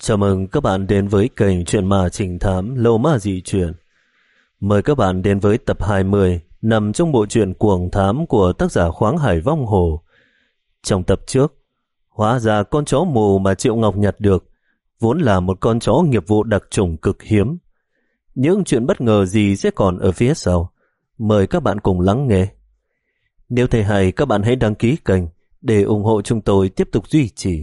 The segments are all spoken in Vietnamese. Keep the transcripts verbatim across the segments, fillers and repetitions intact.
Chào mừng các bạn đến với kênh Chuyện Ma Trinh Thám Lâu Ma Dị Truyện. Mời các bạn đến với tập hai mươi nằm trong bộ truyện Cuồng Thám của tác giả Khoáng Hải Vong Hồ. Trong tập trước, hóa ra con chó mù mà Triệu Ngọc nhặt được vốn là một con chó nghiệp vụ đặc chủng cực hiếm. Những chuyện bất ngờ gì sẽ còn ở phía sau? Mời các bạn cùng lắng nghe. Nếu thấy hay, các bạn hãy đăng ký kênh để ủng hộ chúng tôi tiếp tục duy trì.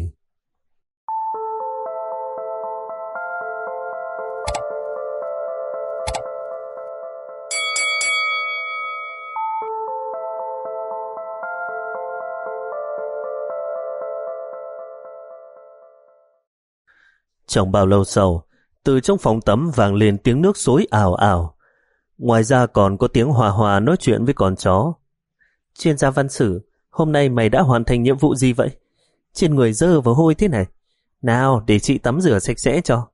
Chẳng bao lâu sau, từ trong phòng tắm vang lên tiếng nước xối ào ào. Ngoài ra còn có tiếng Hòa Hòa nói chuyện với con chó. Chuyên gia văn sử, hôm nay mày đã hoàn thành nhiệm vụ gì vậy? Trên người dơ và hôi thế này. Nào, để chị tắm rửa sạch sẽ cho.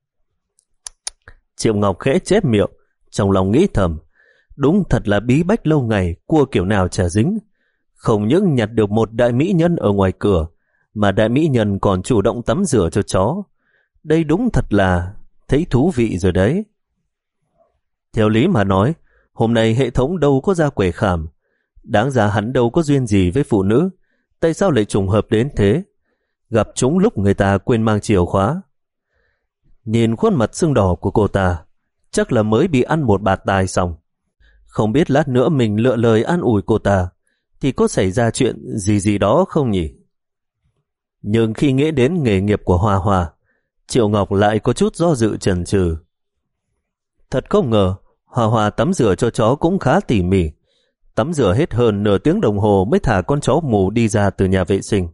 Triệu Ngọc khẽ chép miệng, trong lòng nghĩ thầm. Đúng thật là bí bách lâu ngày, cua kiểu nào chả dính. Không những nhặt được một đại mỹ nhân ở ngoài cửa, mà đại mỹ nhân còn chủ động tắm rửa cho chó. Đây đúng thật là thấy thú vị rồi đấy. Theo lý mà nói, hôm nay hệ thống đâu có ra quẻ khảm. Đáng ra hắn đâu có duyên gì với phụ nữ. Tại sao lại trùng hợp đến thế? Gặp chúng lúc người ta quên mang chìa khóa. Nhìn khuôn mặt sưng đỏ của cô ta, chắc là mới bị ăn một bạt tai xong. Không biết lát nữa mình lựa lời an ủi cô ta thì có xảy ra chuyện gì gì đó không nhỉ? Nhưng khi nghĩ đến nghề nghiệp của Hòa Hòa, Triệu Ngọc lại có chút do dự chần chừ. Thật không ngờ, Hòa Hòa tắm rửa cho chó cũng khá tỉ mỉ. Tắm rửa hết hơn nửa tiếng đồng hồ mới thả con chó mù đi ra từ nhà vệ sinh.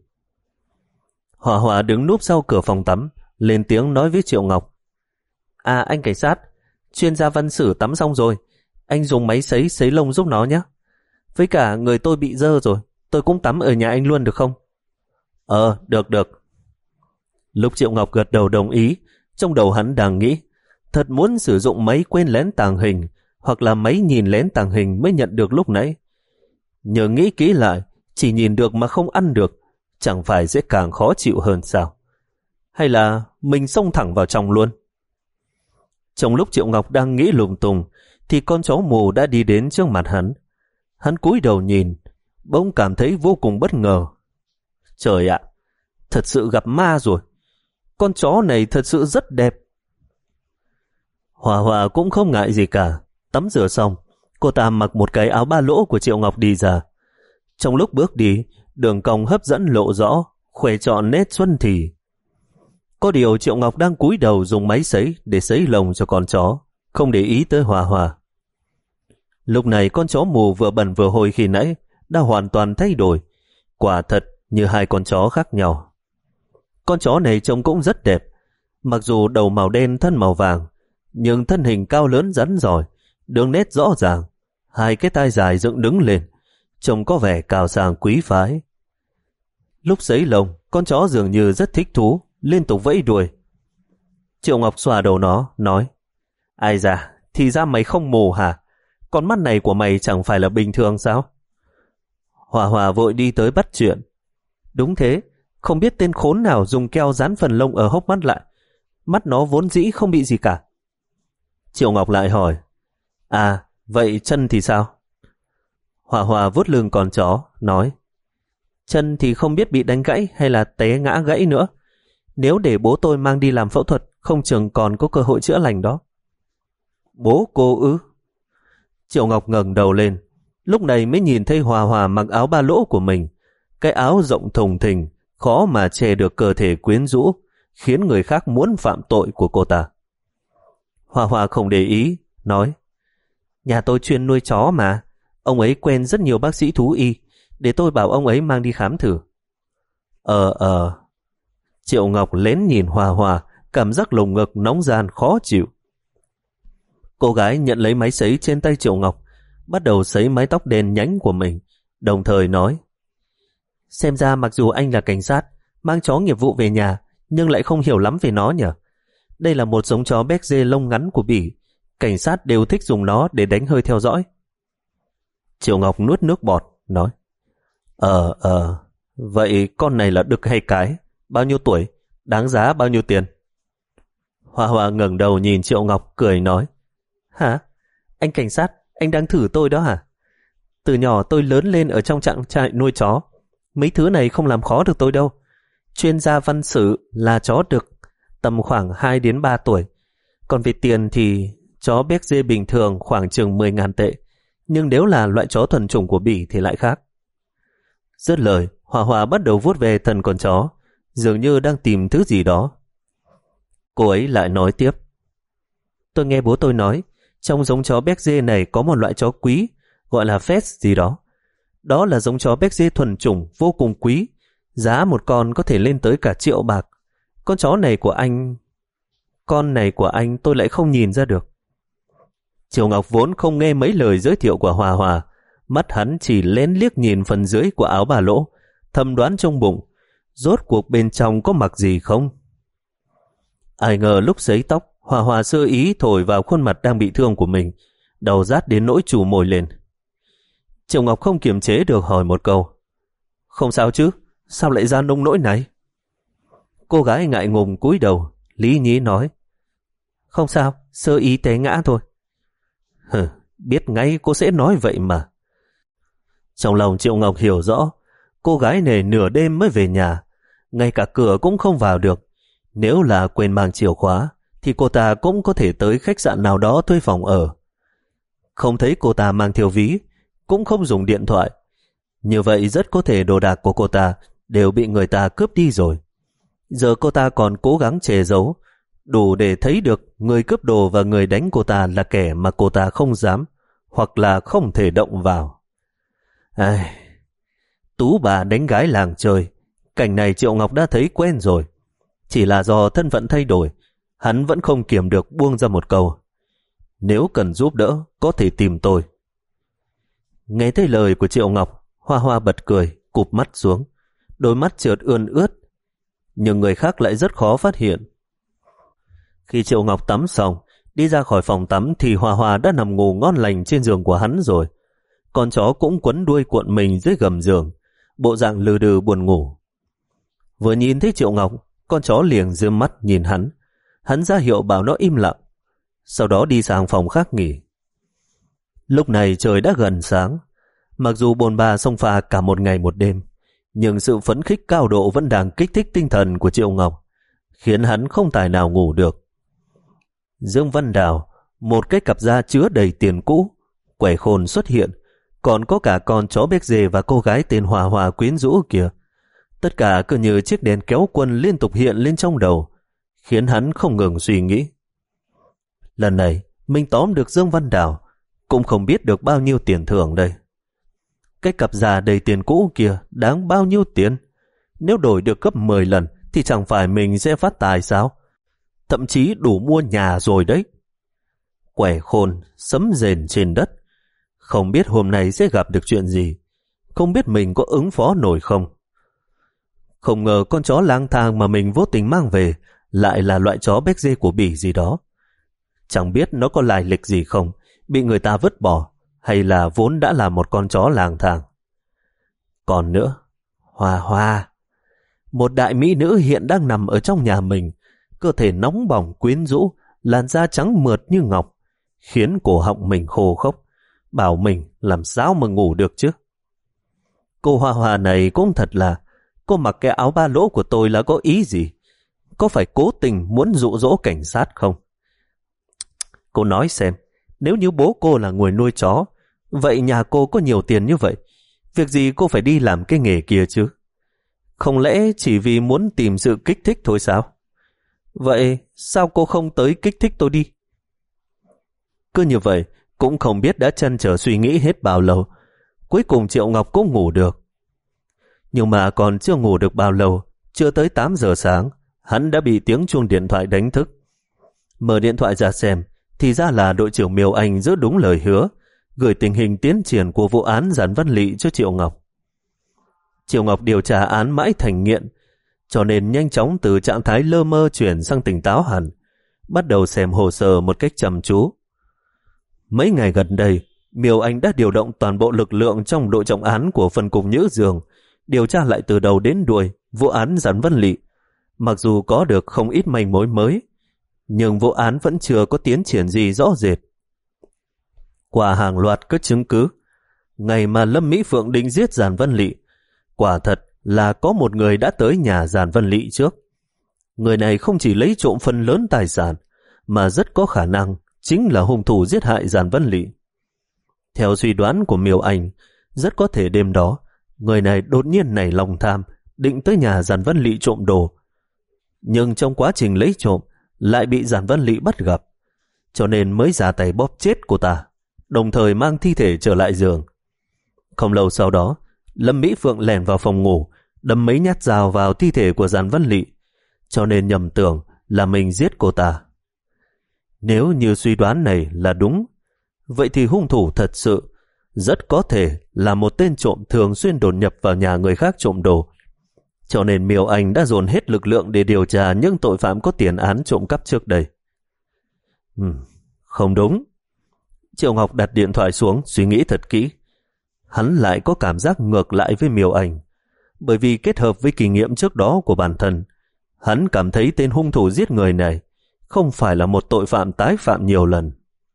Hòa Hòa đứng núp sau cửa phòng tắm, lên tiếng nói với Triệu Ngọc. À anh cảnh sát, chuyên gia văn sử tắm xong rồi. Anh dùng máy sấy sấy lông giúp nó nhé. Với cả người tôi bị dơ rồi, tôi cũng tắm ở nhà anh luôn được không? Ờ, được được. Lúc Triệu Ngọc gật đầu đồng ý, trong đầu hắn đang nghĩ, thật muốn sử dụng máy quên lén tàng hình, hoặc là máy nhìn lén tàng hình mới nhận được lúc nãy. Nhưng nghĩ kỹ lại, chỉ nhìn được mà không ăn được, chẳng phải sẽ càng khó chịu hơn sao? Hay là mình xông thẳng vào trong luôn? Trong lúc Triệu Ngọc đang nghĩ lung tung, thì con chó mù đã đi đến trước mặt hắn. Hắn cúi đầu nhìn, bỗng cảm thấy vô cùng bất ngờ. Trời ạ, thật sự gặp ma rồi. Con chó này thật sự rất đẹp. Hòa Hòa cũng không ngại gì cả. Tắm rửa xong, cô ta mặc một cái áo ba lỗ của Triệu Ngọc đi ra. Trong lúc bước đi, đường cong hấp dẫn lộ rõ, khoe trọn nét xuân thì. Có điều Triệu Ngọc đang cúi đầu dùng máy sấy để sấy lông cho con chó, không để ý tới Hòa Hòa. Lúc này con chó mù vừa bẩn vừa hôi khi nãy đã hoàn toàn thay đổi, quả thật như hai con chó khác nhau. Con chó này trông cũng rất đẹp, mặc dù đầu màu đen thân màu vàng, nhưng thân hình cao lớn rắn giỏi, đường nét rõ ràng, hai cái tai dài dựng đứng lên, trông có vẻ cao sang quý phái. Lúc sấy lông, con chó dường như rất thích thú, liên tục vẫy đuôi. Triệu Ngọc xoa đầu nó, nói, ai da, thì ra mày không mù hả? Con mắt này của mày chẳng phải là bình thường sao? Hòa Hòa vội đi tới bắt chuyện. Đúng thế, không biết tên khốn nào dùng keo dán phần lông ở hốc mắt lại. Mắt nó vốn dĩ không bị gì cả. Triệu Ngọc lại hỏi, à, vậy chân thì sao? Hòa Hòa vuốt lưng con chó, nói, chân thì không biết bị đánh gãy hay là té ngã gãy nữa. Nếu để bố tôi mang đi làm phẫu thuật, không chừng còn có cơ hội chữa lành đó. Bố cô ư? Triệu Ngọc ngẩng đầu lên, lúc này mới nhìn thấy Hòa Hòa mặc áo ba lỗ của mình. Cái áo rộng thùng thình, khó mà che được cơ thể quyến rũ, khiến người khác muốn phạm tội của cô ta. Hòa Hòa không để ý, nói, nhà tôi chuyên nuôi chó mà, ông ấy quen rất nhiều bác sĩ thú y, để tôi bảo ông ấy mang đi khám thử. Ờ ờ. Triệu Ngọc lén nhìn Hòa Hòa, cảm giác lồng ngực nóng ran khó chịu. Cô gái nhận lấy máy sấy trên tay Triệu Ngọc, bắt đầu sấy mái tóc đen nhánh của mình, đồng thời nói, xem ra mặc dù anh là cảnh sát, mang chó nghiệp vụ về nhà, nhưng lại không hiểu lắm về nó nhỉ? Đây là một giống chó béc dê lông ngắn của Bỉ, cảnh sát đều thích dùng nó để đánh hơi theo dõi. Triệu Ngọc nuốt nước bọt, nói, Ờ, ờ, vậy con này là đực hay cái? Bao nhiêu tuổi? Đáng giá bao nhiêu tiền? Hoa Hoa ngẩng đầu nhìn Triệu Ngọc cười nói: Hả? Anh cảnh sát, anh đang thử tôi đó hả? Từ nhỏ tôi lớn lên ở trong trang trại nuôi chó. Mấy thứ này không làm khó được tôi đâu. Chuyên gia văn sử là chó đực, tầm khoảng hai đến ba tuổi. Còn về tiền thì chó Berger bình thường khoảng chừng mười ngàn tệ. Nhưng nếu là loại chó thuần chủng của Bỉ thì lại khác. Dứt lời, Hòa Hòa bắt đầu vuốt về thân con chó, dường như đang tìm thứ gì đó. Cô ấy lại nói tiếp: Tôi nghe bố tôi nói, trong giống chó Berger này có một loại chó quý, gọi là Fetch gì đó. Đó là giống chó Berger thuần chủng vô cùng quý, giá một con có thể lên tới cả triệu bạc. Con chó này của anh... Con này của anh tôi lại không nhìn ra được. Triệu Ngọc vốn không nghe mấy lời giới thiệu của Hòa Hòa, mắt hắn chỉ lén liếc nhìn phần dưới của áo bà Lỗ, thầm đoán trong bụng, rốt cuộc bên trong có mặc gì không? Ai ngờ lúc sấy tóc, Hòa Hòa sơ ý thổi vào khuôn mặt đang bị thương của mình, đầu rát đến nỗi trù môi lên. Triệu Ngọc không kiềm chế được hỏi một câu: Không sao chứ, sao lại ra nông nỗi này? Cô gái ngại ngùng cúi đầu, lý nhí nói: Không sao, sơ ý té ngã thôi. Hừ, biết ngay cô sẽ nói vậy mà. Trong lòng Triệu Ngọc hiểu rõ, cô gái này nửa đêm mới về nhà, ngay cả cửa cũng không vào được. Nếu là quên mang chìa khóa, thì cô ta cũng có thể tới khách sạn nào đó thuê phòng ở. Không thấy cô ta mang theo ví, cũng không dùng điện thoại. Như vậy rất có thể đồ đạc của cô ta đều bị người ta cướp đi rồi. Giờ cô ta còn cố gắng che giấu, đủ để thấy được người cướp đồ và người đánh cô ta là kẻ mà cô ta không dám hoặc là không thể động vào. Ai... Tú bà đánh gái làng chơi, cảnh này Triệu Ngọc đã thấy quen rồi. Chỉ là do thân phận thay đổi, hắn vẫn không kiềm được buông ra một câu: Nếu cần giúp đỡ, có thể tìm tôi. Nghe thấy lời của Triệu Ngọc, Hoa Hoa bật cười, cụp mắt xuống, đôi mắt trượt ươn ướt. Nhưng người khác lại rất khó phát hiện. Khi Triệu Ngọc tắm xong, đi ra khỏi phòng tắm thì Hoa Hoa đã nằm ngủ ngon lành trên giường của hắn rồi. Con chó cũng quấn đuôi cuộn mình dưới gầm giường, bộ dạng lừ đừ buồn ngủ. Vừa nhìn thấy Triệu Ngọc, con chó liền rơm mắt nhìn hắn. Hắn ra hiệu bảo nó im lặng, sau đó đi sang phòng khác nghỉ. Lúc này trời đã gần sáng. Mặc dù bồn ba xông pha cả một ngày một đêm, nhưng sự phấn khích cao độ vẫn đang kích thích tinh thần của Triệu Ngọc, khiến hắn không tài nào ngủ được. Dương Văn Đào, một cái cặp da chứa đầy tiền cũ, quẻ khôn xuất hiện, còn có cả con chó Berger và cô gái tên Hòa Hòa quyến rũ kìa. Tất cả cứ như chiếc đèn kéo quân liên tục hiện lên trong đầu, khiến hắn không ngừng suy nghĩ. Lần này, mình tóm được Dương Văn Đào, cũng không biết được bao nhiêu tiền thưởng đây. Cái cặp da đầy tiền cũ kia đáng bao nhiêu tiền? Nếu đổi được gấp mười lần thì chẳng phải mình sẽ phát tài sao? Thậm chí đủ mua nhà rồi đấy. Quẻ khôn, sấm rền trên đất. Không biết hôm nay sẽ gặp được chuyện gì. Không biết mình có ứng phó nổi không. Không ngờ con chó lang thang mà mình vô tình mang về lại là loại chó Berger của Bỉ gì đó. Chẳng biết nó có lai lịch gì không, bị người ta vứt bỏ, hay là vốn đã là một con chó lang thang. Còn nữa, Hoa Hoa, một đại mỹ nữ hiện đang nằm ở trong nhà mình, cơ thể nóng bỏng quyến rũ, làn da trắng mượt như ngọc, khiến cổ họng mình khô khốc, bảo mình làm sao mà ngủ được chứ. Cô Hoa Hoa này cũng thật là, cô mặc cái áo ba lỗ của tôi là có ý gì? Có phải cố tình muốn dụ dỗ cảnh sát không? Cô nói xem, nếu như bố cô là người nuôi chó, vậy nhà cô có nhiều tiền như vậy, việc gì cô phải đi làm cái nghề kia chứ? Không lẽ chỉ vì muốn tìm sự kích thích thôi sao? Vậy sao cô không tới kích thích tôi đi? Cứ như vậy, cũng không biết đã chăn trở suy nghĩ hết bao lâu. Cuối cùng Triệu Ngọc cũng ngủ được. Nhưng mà còn chưa ngủ được bao lâu, chưa tới tám giờ sáng, hắn đã bị tiếng chuông điện thoại đánh thức. Mở điện thoại ra xem, thì ra là đội trưởng Miêu Anh giữ đúng lời hứa, gửi tình hình tiến triển của vụ án Giản Văn Lị cho Triệu Ngọc. Triệu Ngọc điều tra án mãi thành nghiện, cho nên nhanh chóng từ trạng thái lơ mơ chuyển sang tỉnh táo hẳn, bắt đầu xem hồ sơ một cách chăm chú. Mấy ngày gần đây, Miêu Anh đã điều động toàn bộ lực lượng trong đội trọng án của phân cục Nhữ Dương, điều tra lại từ đầu đến đuôi vụ án Giản Văn Lị. Mặc dù có được không ít manh mối mới, nhưng vụ án vẫn chưa có tiến triển gì rõ rệt. Qua hàng loạt các chứng cứ, ngày mà Lâm Mỹ Phượng định giết Giản Vân Lị, quả thật là có một người đã tới nhà Giản Vân Lị trước. Người này không chỉ lấy trộm phần lớn tài sản, mà rất có khả năng chính là hung thủ giết hại Giản Vân Lị. Theo suy đoán của Miêu Anh, rất có thể đêm đó, người này đột nhiên nảy lòng tham, định tới nhà Giản Vân Lị trộm đồ. Nhưng trong quá trình lấy trộm, lại bị Giản Vân Lị bắt gặp, cho nên mới ra tay bóp chết cô ta, đồng thời mang thi thể trở lại giường. Không lâu sau đó, Lâm Mỹ Phượng lẻn vào phòng ngủ, đâm mấy nhát dao vào thi thể của Giản Vân Lị, cho nên nhầm tưởng là mình giết cô ta. Nếu như suy đoán này là đúng, vậy thì hung thủ thật sự rất có thể là một tên trộm thường xuyên đột nhập vào nhà người khác trộm đồ. Cho nên Miêu Anh đã dồn hết lực lượng để điều tra những tội phạm có tiền án trộm cắp trước đây. Ừ, không đúng. Triệu Ngọc đặt điện thoại xuống, suy nghĩ thật kỹ. Hắn lại có cảm giác ngược lại với Miêu Anh, bởi vì kết hợp với kinh nghiệm trước đó của bản thân, hắn cảm thấy tên hung thủ giết người này không phải là một tội phạm tái phạm nhiều lần.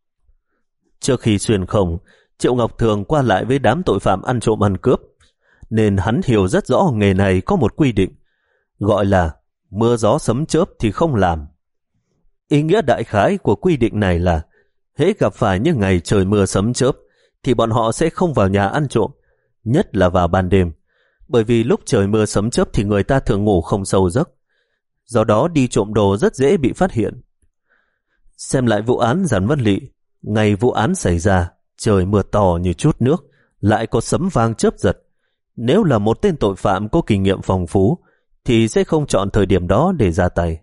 Trước khi xuyên không, Triệu Ngọc thường qua lại với đám tội phạm ăn trộm ăn cướp, nên hắn hiểu rất rõ nghề này có một quy định, gọi là mưa gió sấm chớp thì không làm. Ý nghĩa đại khái của quy định này là hễ gặp phải những ngày trời mưa sấm chớp thì bọn họ sẽ không vào nhà ăn trộm, nhất là vào ban đêm, bởi vì lúc trời mưa sấm chớp thì người ta thường ngủ không sâu giấc, do đó đi trộm đồ rất dễ bị phát hiện. Xem lại vụ án Giản Vân Lị, ngày vụ án xảy ra, trời mưa to như chút nước, lại có sấm vang chớp giật. Nếu là một tên tội phạm có kinh nghiệm phong phú, thì sẽ không chọn thời điểm đó để ra tay.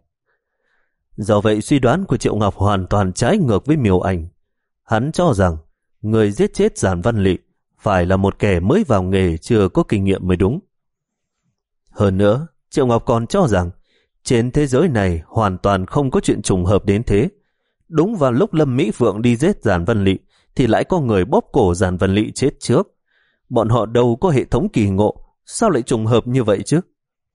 Do vậy suy đoán của Triệu Ngọc hoàn toàn trái ngược với Miêu Anh. Hắn cho rằng người giết chết Giản Vân Lị phải là một kẻ mới vào nghề chưa có kinh nghiệm mới đúng. Hơn nữa, Triệu Ngọc còn cho rằng trên thế giới này hoàn toàn không có chuyện trùng hợp đến thế. Đúng vào lúc Lâm Mỹ Phượng đi giết Giản Vân Lị thì lại có người bóp cổ Giản Vân Lị chết trước. Bọn họ đâu có hệ thống kỳ ngộ, sao lại trùng hợp như vậy chứ?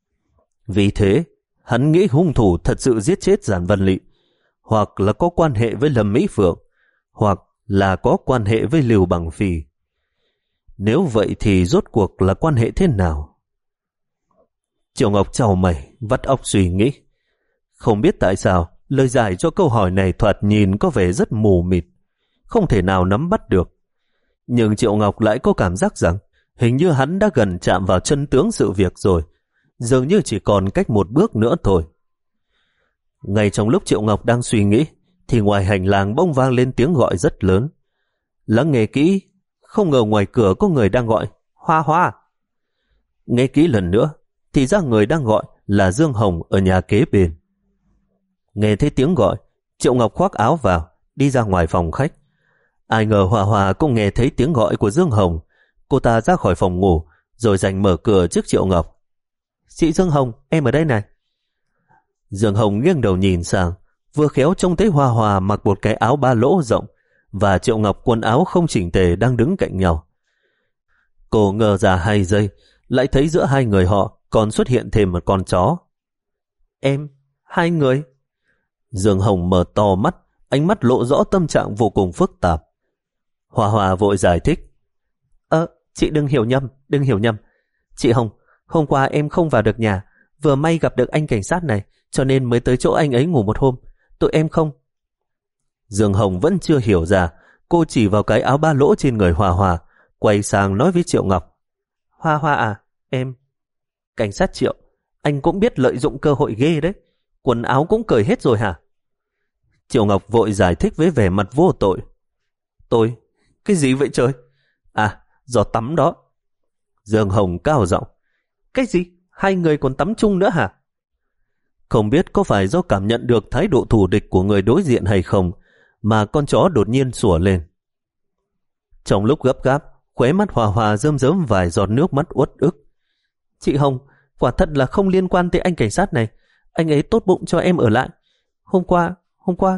Vì thế, hắn nghĩ hung thủ thật sự giết chết Giản Vân Lị, hoặc là có quan hệ với Lâm Mỹ Phượng, hoặc là có quan hệ với Lưu Bằng Phi. Nếu vậy thì rốt cuộc là quan hệ thế nào? Triệu Ngọc chau mày, vắt óc suy nghĩ. Không biết tại sao, lời giải cho câu hỏi này thoạt nhìn có vẻ rất mù mịt, không thể nào nắm bắt được. Nhưng Triệu Ngọc lại có cảm giác rằng hình như hắn đã gần chạm vào chân tướng sự việc rồi, dường như chỉ còn cách một bước nữa thôi. Ngay trong lúc Triệu Ngọc đang suy nghĩ, thì ngoài hành lang bỗng vang lên tiếng gọi rất lớn. Lắng nghe kỹ, không ngờ ngoài cửa có người đang gọi, Hoa Hoa. Nghe kỹ lần nữa, thì ra người đang gọi là Dương Hồng ở nhà kế bên. Nghe thấy tiếng gọi, Triệu Ngọc khoác áo vào, đi ra ngoài phòng khách. Ai ngờ Hoa Hoa cũng nghe thấy tiếng gọi của Dương Hồng. Cô ta ra khỏi phòng ngủ, rồi giành mở cửa trước Triệu Ngọc. Chị Dương Hồng, em ở đây này. Dương Hồng nghiêng đầu nhìn sang, vừa khéo trông thấy Hoa Hoa mặc một cái áo ba lỗ rộng và Triệu Ngọc quần áo không chỉnh tề đang đứng cạnh nhau. Cô ngờ ra hai giây, lại thấy giữa hai người họ còn xuất hiện thêm một con chó. Em, hai người? Dương Hồng mở to mắt, ánh mắt lộ rõ tâm trạng vô cùng phức tạp. Hoa Hoa vội giải thích. Ơ, chị đừng hiểu nhầm, đừng hiểu nhầm. Chị Hồng, hôm qua em không vào được nhà, vừa may gặp được anh cảnh sát này, cho nên mới tới chỗ anh ấy ngủ một hôm. Tụi em không. Dương Hồng vẫn chưa hiểu ra, cô chỉ vào cái áo ba lỗ trên người Hoa Hoa, quay sang nói với Triệu Ngọc. Hoa Hoa à, em... Cảnh sát Triệu, anh cũng biết lợi dụng cơ hội ghê đấy. Quần áo cũng cởi hết rồi hả? Triệu Ngọc vội giải thích với vẻ mặt vô tội. Tôi? Cái gì vậy trời? À, giọt tắm đó. Dương Hồng cao giọng. Cái gì? Hai người còn tắm chung nữa hả? Không biết có phải do cảm nhận được thái độ thù địch của người đối diện hay không, mà con chó đột nhiên sủa lên. Trong lúc gấp gáp, khóe mắt Hòa Hòa rơm rớm vài giọt nước mắt uất ức. Chị Hồng, quả thật là không liên quan tới anh cảnh sát này. Anh ấy tốt bụng cho em ở lại. Hôm qua, hôm qua...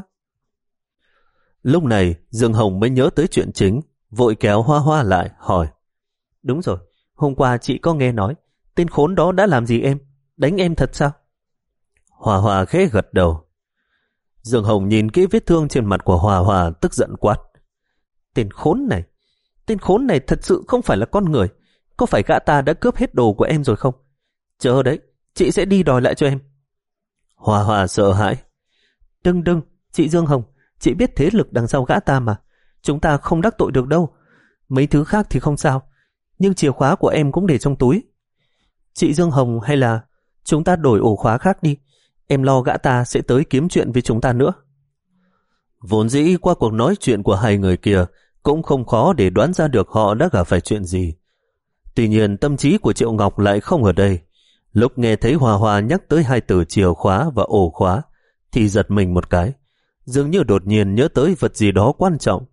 Lúc này, Dương Hồng mới nhớ tới chuyện chính, vội kéo Hoa Hoa lại, hỏi. Đúng rồi, hôm qua chị có nghe nói, tên khốn đó đã làm gì em? Đánh em thật sao? Hoa Hoa khẽ gật đầu. Dương Hồng nhìn kỹ vết thương trên mặt của Hòa Hòa, tức giận quát. Tên khốn này, tên khốn này thật sự không phải là con người. Có phải gã ta đã cướp hết đồ của em rồi không? Chờ đấy, chị sẽ đi đòi lại cho em. Hòa Hòa sợ hãi. Đừng đừng, chị Dương Hồng, chị biết thế lực đằng sau gã ta mà. Chúng ta không đắc tội được đâu. Mấy thứ khác thì không sao, nhưng chìa khóa của em cũng để trong túi. Chị Dương Hồng, hay là chúng ta đổi ổ khóa khác đi. Em lo gã ta sẽ tới kiếm chuyện với chúng ta nữa. Vốn dĩ qua cuộc nói chuyện của hai người kia cũng không khó để đoán ra được họ đã gặp phải chuyện gì. Tuy nhiên tâm trí của Triệu Ngọc lại không ở đây. Lúc nghe thấy Hòa Hòa nhắc tới hai từ chìa khóa và ổ khóa thì giật mình một cái, dường như đột nhiên nhớ tới vật gì đó quan trọng.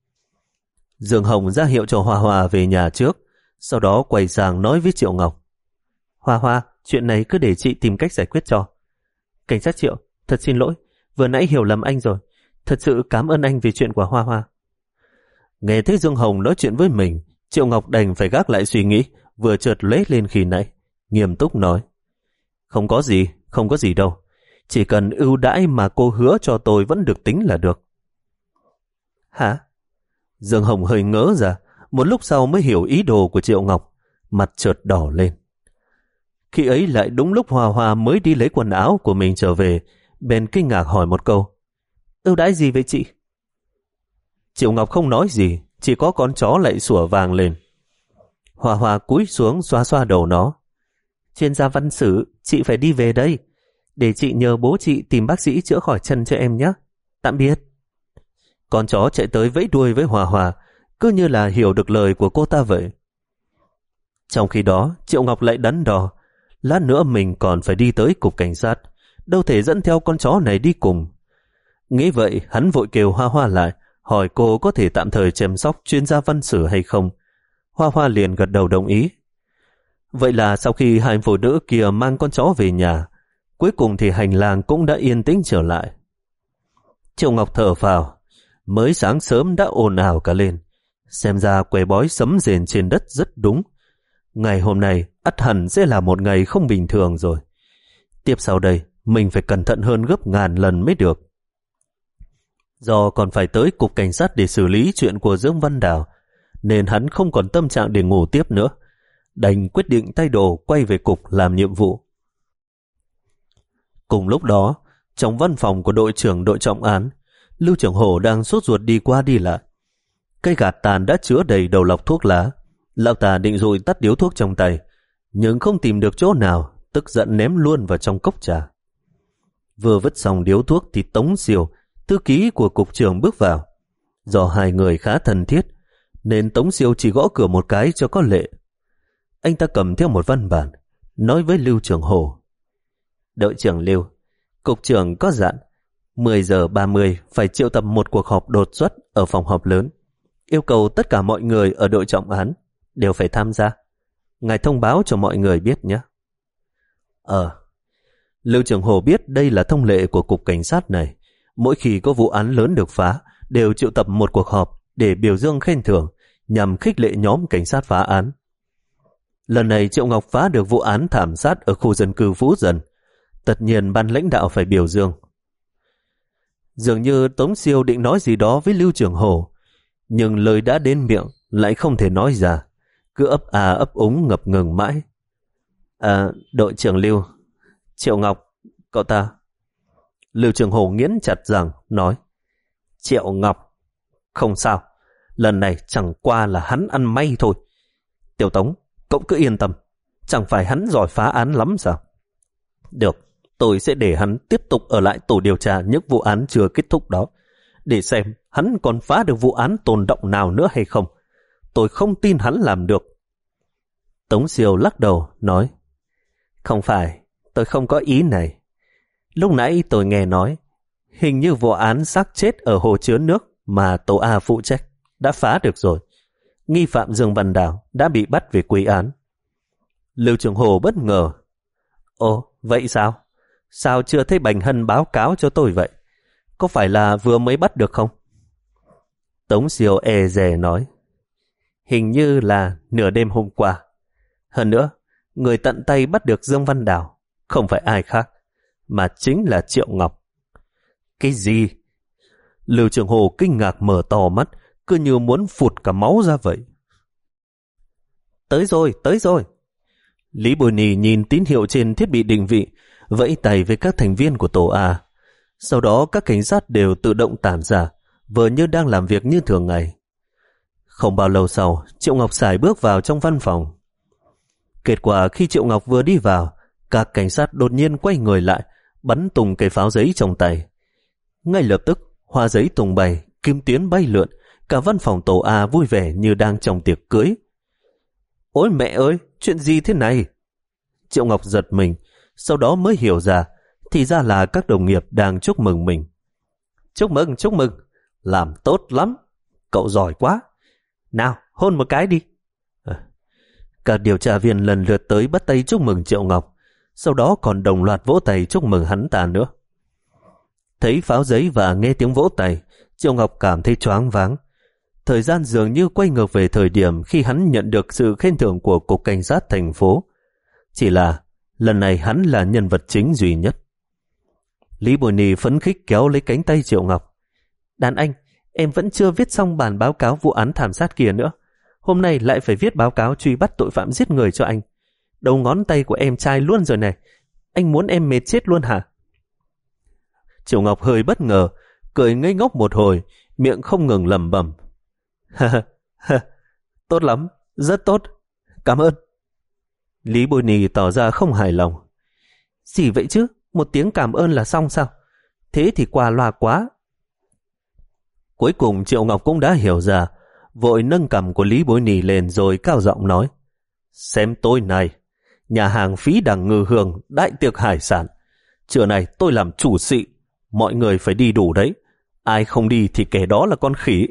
Dương Hồng ra hiệu cho Hòa Hòa về nhà trước, sau đó quay sang nói với Triệu Ngọc. Hòa Hòa, chuyện này cứ để chị tìm cách giải quyết cho. Cảnh sát Triệu, thật xin lỗi, vừa nãy hiểu lầm anh rồi. Thật sự cảm ơn anh vì chuyện của Hoa Hoa. Nghe thấy Dương Hồng nói chuyện với mình, Triệu Ngọc đành phải gác lại suy nghĩ vừa chợt lóe lên khi nãy, nghiêm túc nói. Không có gì, không có gì đâu. Chỉ cần ưu đãi mà cô hứa cho tôi vẫn được tính là được. Hả? Dương Hồng hơi ngỡ ra, một lúc sau mới hiểu ý đồ của Triệu Ngọc, mặt chợt đỏ lên. Khi ấy lại đúng lúc Hòa Hòa mới đi lấy quần áo của mình trở về, bèn kinh ngạc hỏi một câu. Ưu đãi gì vậy chị? Triệu Ngọc không nói gì, chỉ có con chó lại sủa vàng lên. Hòa Hòa cúi xuống xoa xoa đầu nó. Chuyên gia văn sử, chị phải đi về đây. Để chị nhờ bố chị tìm bác sĩ chữa khỏi chân cho em nhé. Tạm biệt. Con chó chạy tới vẫy đuôi với Hòa Hòa, cứ như là hiểu được lời của cô ta vậy. Trong khi đó, Triệu Ngọc lại đắn đo. Lát nữa mình còn phải đi tới cục cảnh sát, đâu thể dẫn theo con chó này đi cùng. Nghĩ vậy, hắn vội kêu Hoa Hoa lại, hỏi cô có thể tạm thời chăm sóc chuyên gia văn sử hay không. Hoa Hoa liền gật đầu đồng ý. Vậy là sau khi hai phụ nữ kia mang con chó về nhà, cuối cùng thì hành lang cũng đã yên tĩnh trở lại. Triệu Ngọc thở phào, mới sáng sớm đã ồn ào cả lên. Xem ra quẻ bói sấm rền trên đất rất đúng. Ngày hôm nay ắt hẳn sẽ là một ngày không bình thường rồi. Tiếp sau đây, mình phải cẩn thận hơn gấp ngàn lần mới được. Do còn phải tới cục cảnh sát để xử lý chuyện của Dương Văn Đào, nên hắn không còn tâm trạng để ngủ tiếp nữa. Đành quyết định thay đồ quay về cục làm nhiệm vụ. Cùng lúc đó, trong văn phòng của đội trưởng đội trọng án, Lưu Trưởng Hổ đang sốt ruột đi qua đi lại. Cây gạt tàn đã chứa đầy đầu lọc thuốc lá. Lão ta định rồi tắt điếu thuốc trong tay, nhưng không tìm được chỗ nào, tức giận ném luôn vào trong cốc trà. Vừa vứt xong điếu thuốc thì Tống Siêu, thư ký của cục trưởng bước vào. Do hai người khá thân thiết, nên Tống Siêu chỉ gõ cửa một cái cho có lệ. Anh ta cầm theo một văn bản, nói với Lưu Trưởng Hổ. Đội trưởng Lưu, cục trưởng có dặn, mười giờ ba mươi phải triệu tập một cuộc họp đột xuất ở phòng họp lớn. Yêu cầu tất cả mọi người ở đội trọng án đều phải tham gia. Ngài thông báo cho mọi người biết nhé. Ờ, Lưu Trưởng Hổ biết đây là thông lệ của cục cảnh sát này. Mỗi khi có vụ án lớn được phá, đều triệu tập một cuộc họp để biểu dương khen thưởng, nhằm khích lệ nhóm cảnh sát phá án. Lần này Triệu Ngọc phá được vụ án thảm sát ở khu dân cư Phú Dần. Tất nhiên ban lãnh đạo phải biểu dương. Dường như Tống Siêu định nói gì đó với Lưu Trưởng Hổ, nhưng lời đã đến miệng lại không thể nói ra, cứ ấp à ấp úng ngập ngừng mãi. À, đội trưởng Lưu, Triệu Ngọc, cậu ta. Lưu Trưởng Hổ nghiến chặt rằng, nói, Triệu Ngọc, không sao, lần này chẳng qua là hắn ăn may thôi. Tiểu Tống, cậu cứ yên tâm, chẳng phải hắn giỏi phá án lắm sao? Được, tôi sẽ để hắn tiếp tục ở lại tổ điều tra những vụ án chưa kết thúc đó, để xem hắn còn phá được vụ án tồn động nào nữa hay không. Tôi không tin hắn làm được. Tống Siêu lắc đầu, nói, không phải, tôi không có ý này. Lúc nãy tôi nghe nói, hình như vụ án xác chết ở hồ chứa nước mà tổ A phụ trách đã phá được rồi. Nghi phạm Dương Văn Đào đã bị bắt về quy án. Lưu Trưởng Hổ bất ngờ. Ồ, vậy sao? Sao chưa thấy Bành Hân báo cáo cho tôi vậy? Có phải là vừa mới bắt được không? Tống Siêu e dè nói, hình như là nửa đêm hôm qua. Hơn nữa, người tận tay bắt được Dương Văn Đào không phải ai khác, mà chính là Triệu Ngọc. Cái gì? Lưu Trường Hồ kinh ngạc mở to mắt, cứ như muốn phụt cả máu ra vậy. Tới rồi, tới rồi. Lý Bồi Nì nhìn tín hiệu trên thiết bị định vị, vẫy tay với các thành viên của tổ A. Sau đó các cảnh sát đều tự động tản ra, vừa như đang làm việc như thường ngày. Không bao lâu sau, Triệu Ngọc xài bước vào trong văn phòng. Kết quả khi Triệu Ngọc vừa đi vào, các cảnh sát đột nhiên quay người lại, bắn tung cây pháo giấy trong tay. Ngay lập tức, hoa giấy tung bay, kim tuyến bay lượn, cả văn phòng tổ A vui vẻ như đang trong tiệc cưới. Ôi mẹ ơi, chuyện gì thế này? Triệu Ngọc giật mình, sau đó mới hiểu ra, thì ra là các đồng nghiệp đang chúc mừng mình. Chúc mừng, chúc mừng, làm tốt lắm, cậu giỏi quá. Nào, hôn một cái đi. À, các điều tra viên lần lượt tới bắt tay chúc mừng Triệu Ngọc, sau đó còn đồng loạt vỗ tay chúc mừng hắn ta nữa. Thấy pháo giấy và nghe tiếng vỗ tay, Triệu Ngọc cảm thấy choáng váng. Thời gian dường như quay ngược về thời điểm khi hắn nhận được sự khen thưởng của Cục Cảnh sát thành phố. Chỉ là lần này hắn là nhân vật chính duy nhất. Lý Bồi Nì phấn khích kéo lấy cánh tay Triệu Ngọc. Đàn anh, em vẫn chưa viết xong bản báo cáo vụ án thảm sát kia nữa. Hôm nay lại phải viết báo cáo truy bắt tội phạm giết người cho anh. Đầu ngón tay của em chai luôn rồi này. Anh muốn em mệt chết luôn hả? Triệu Ngọc hơi bất ngờ, cười ngây ngốc một hồi, miệng không ngừng lẩm bẩm. Ha ha, tốt lắm, rất tốt, cảm ơn. Lý Bồi Nì tỏ ra không hài lòng. Gì vậy chứ, một tiếng cảm ơn là xong sao? Thế thì qua loa quá. Cuối cùng Triệu Ngọc cũng đã hiểu ra, vội nâng cằm của Lý Bồi Nì lên rồi cao giọng nói. Xem tôi này, nhà hàng Phí Đằng Ngư Hương đại tiệc hải sản. Trưa này tôi làm chủ sự, mọi người phải đi đủ đấy. Ai không đi thì kẻ đó là con khỉ.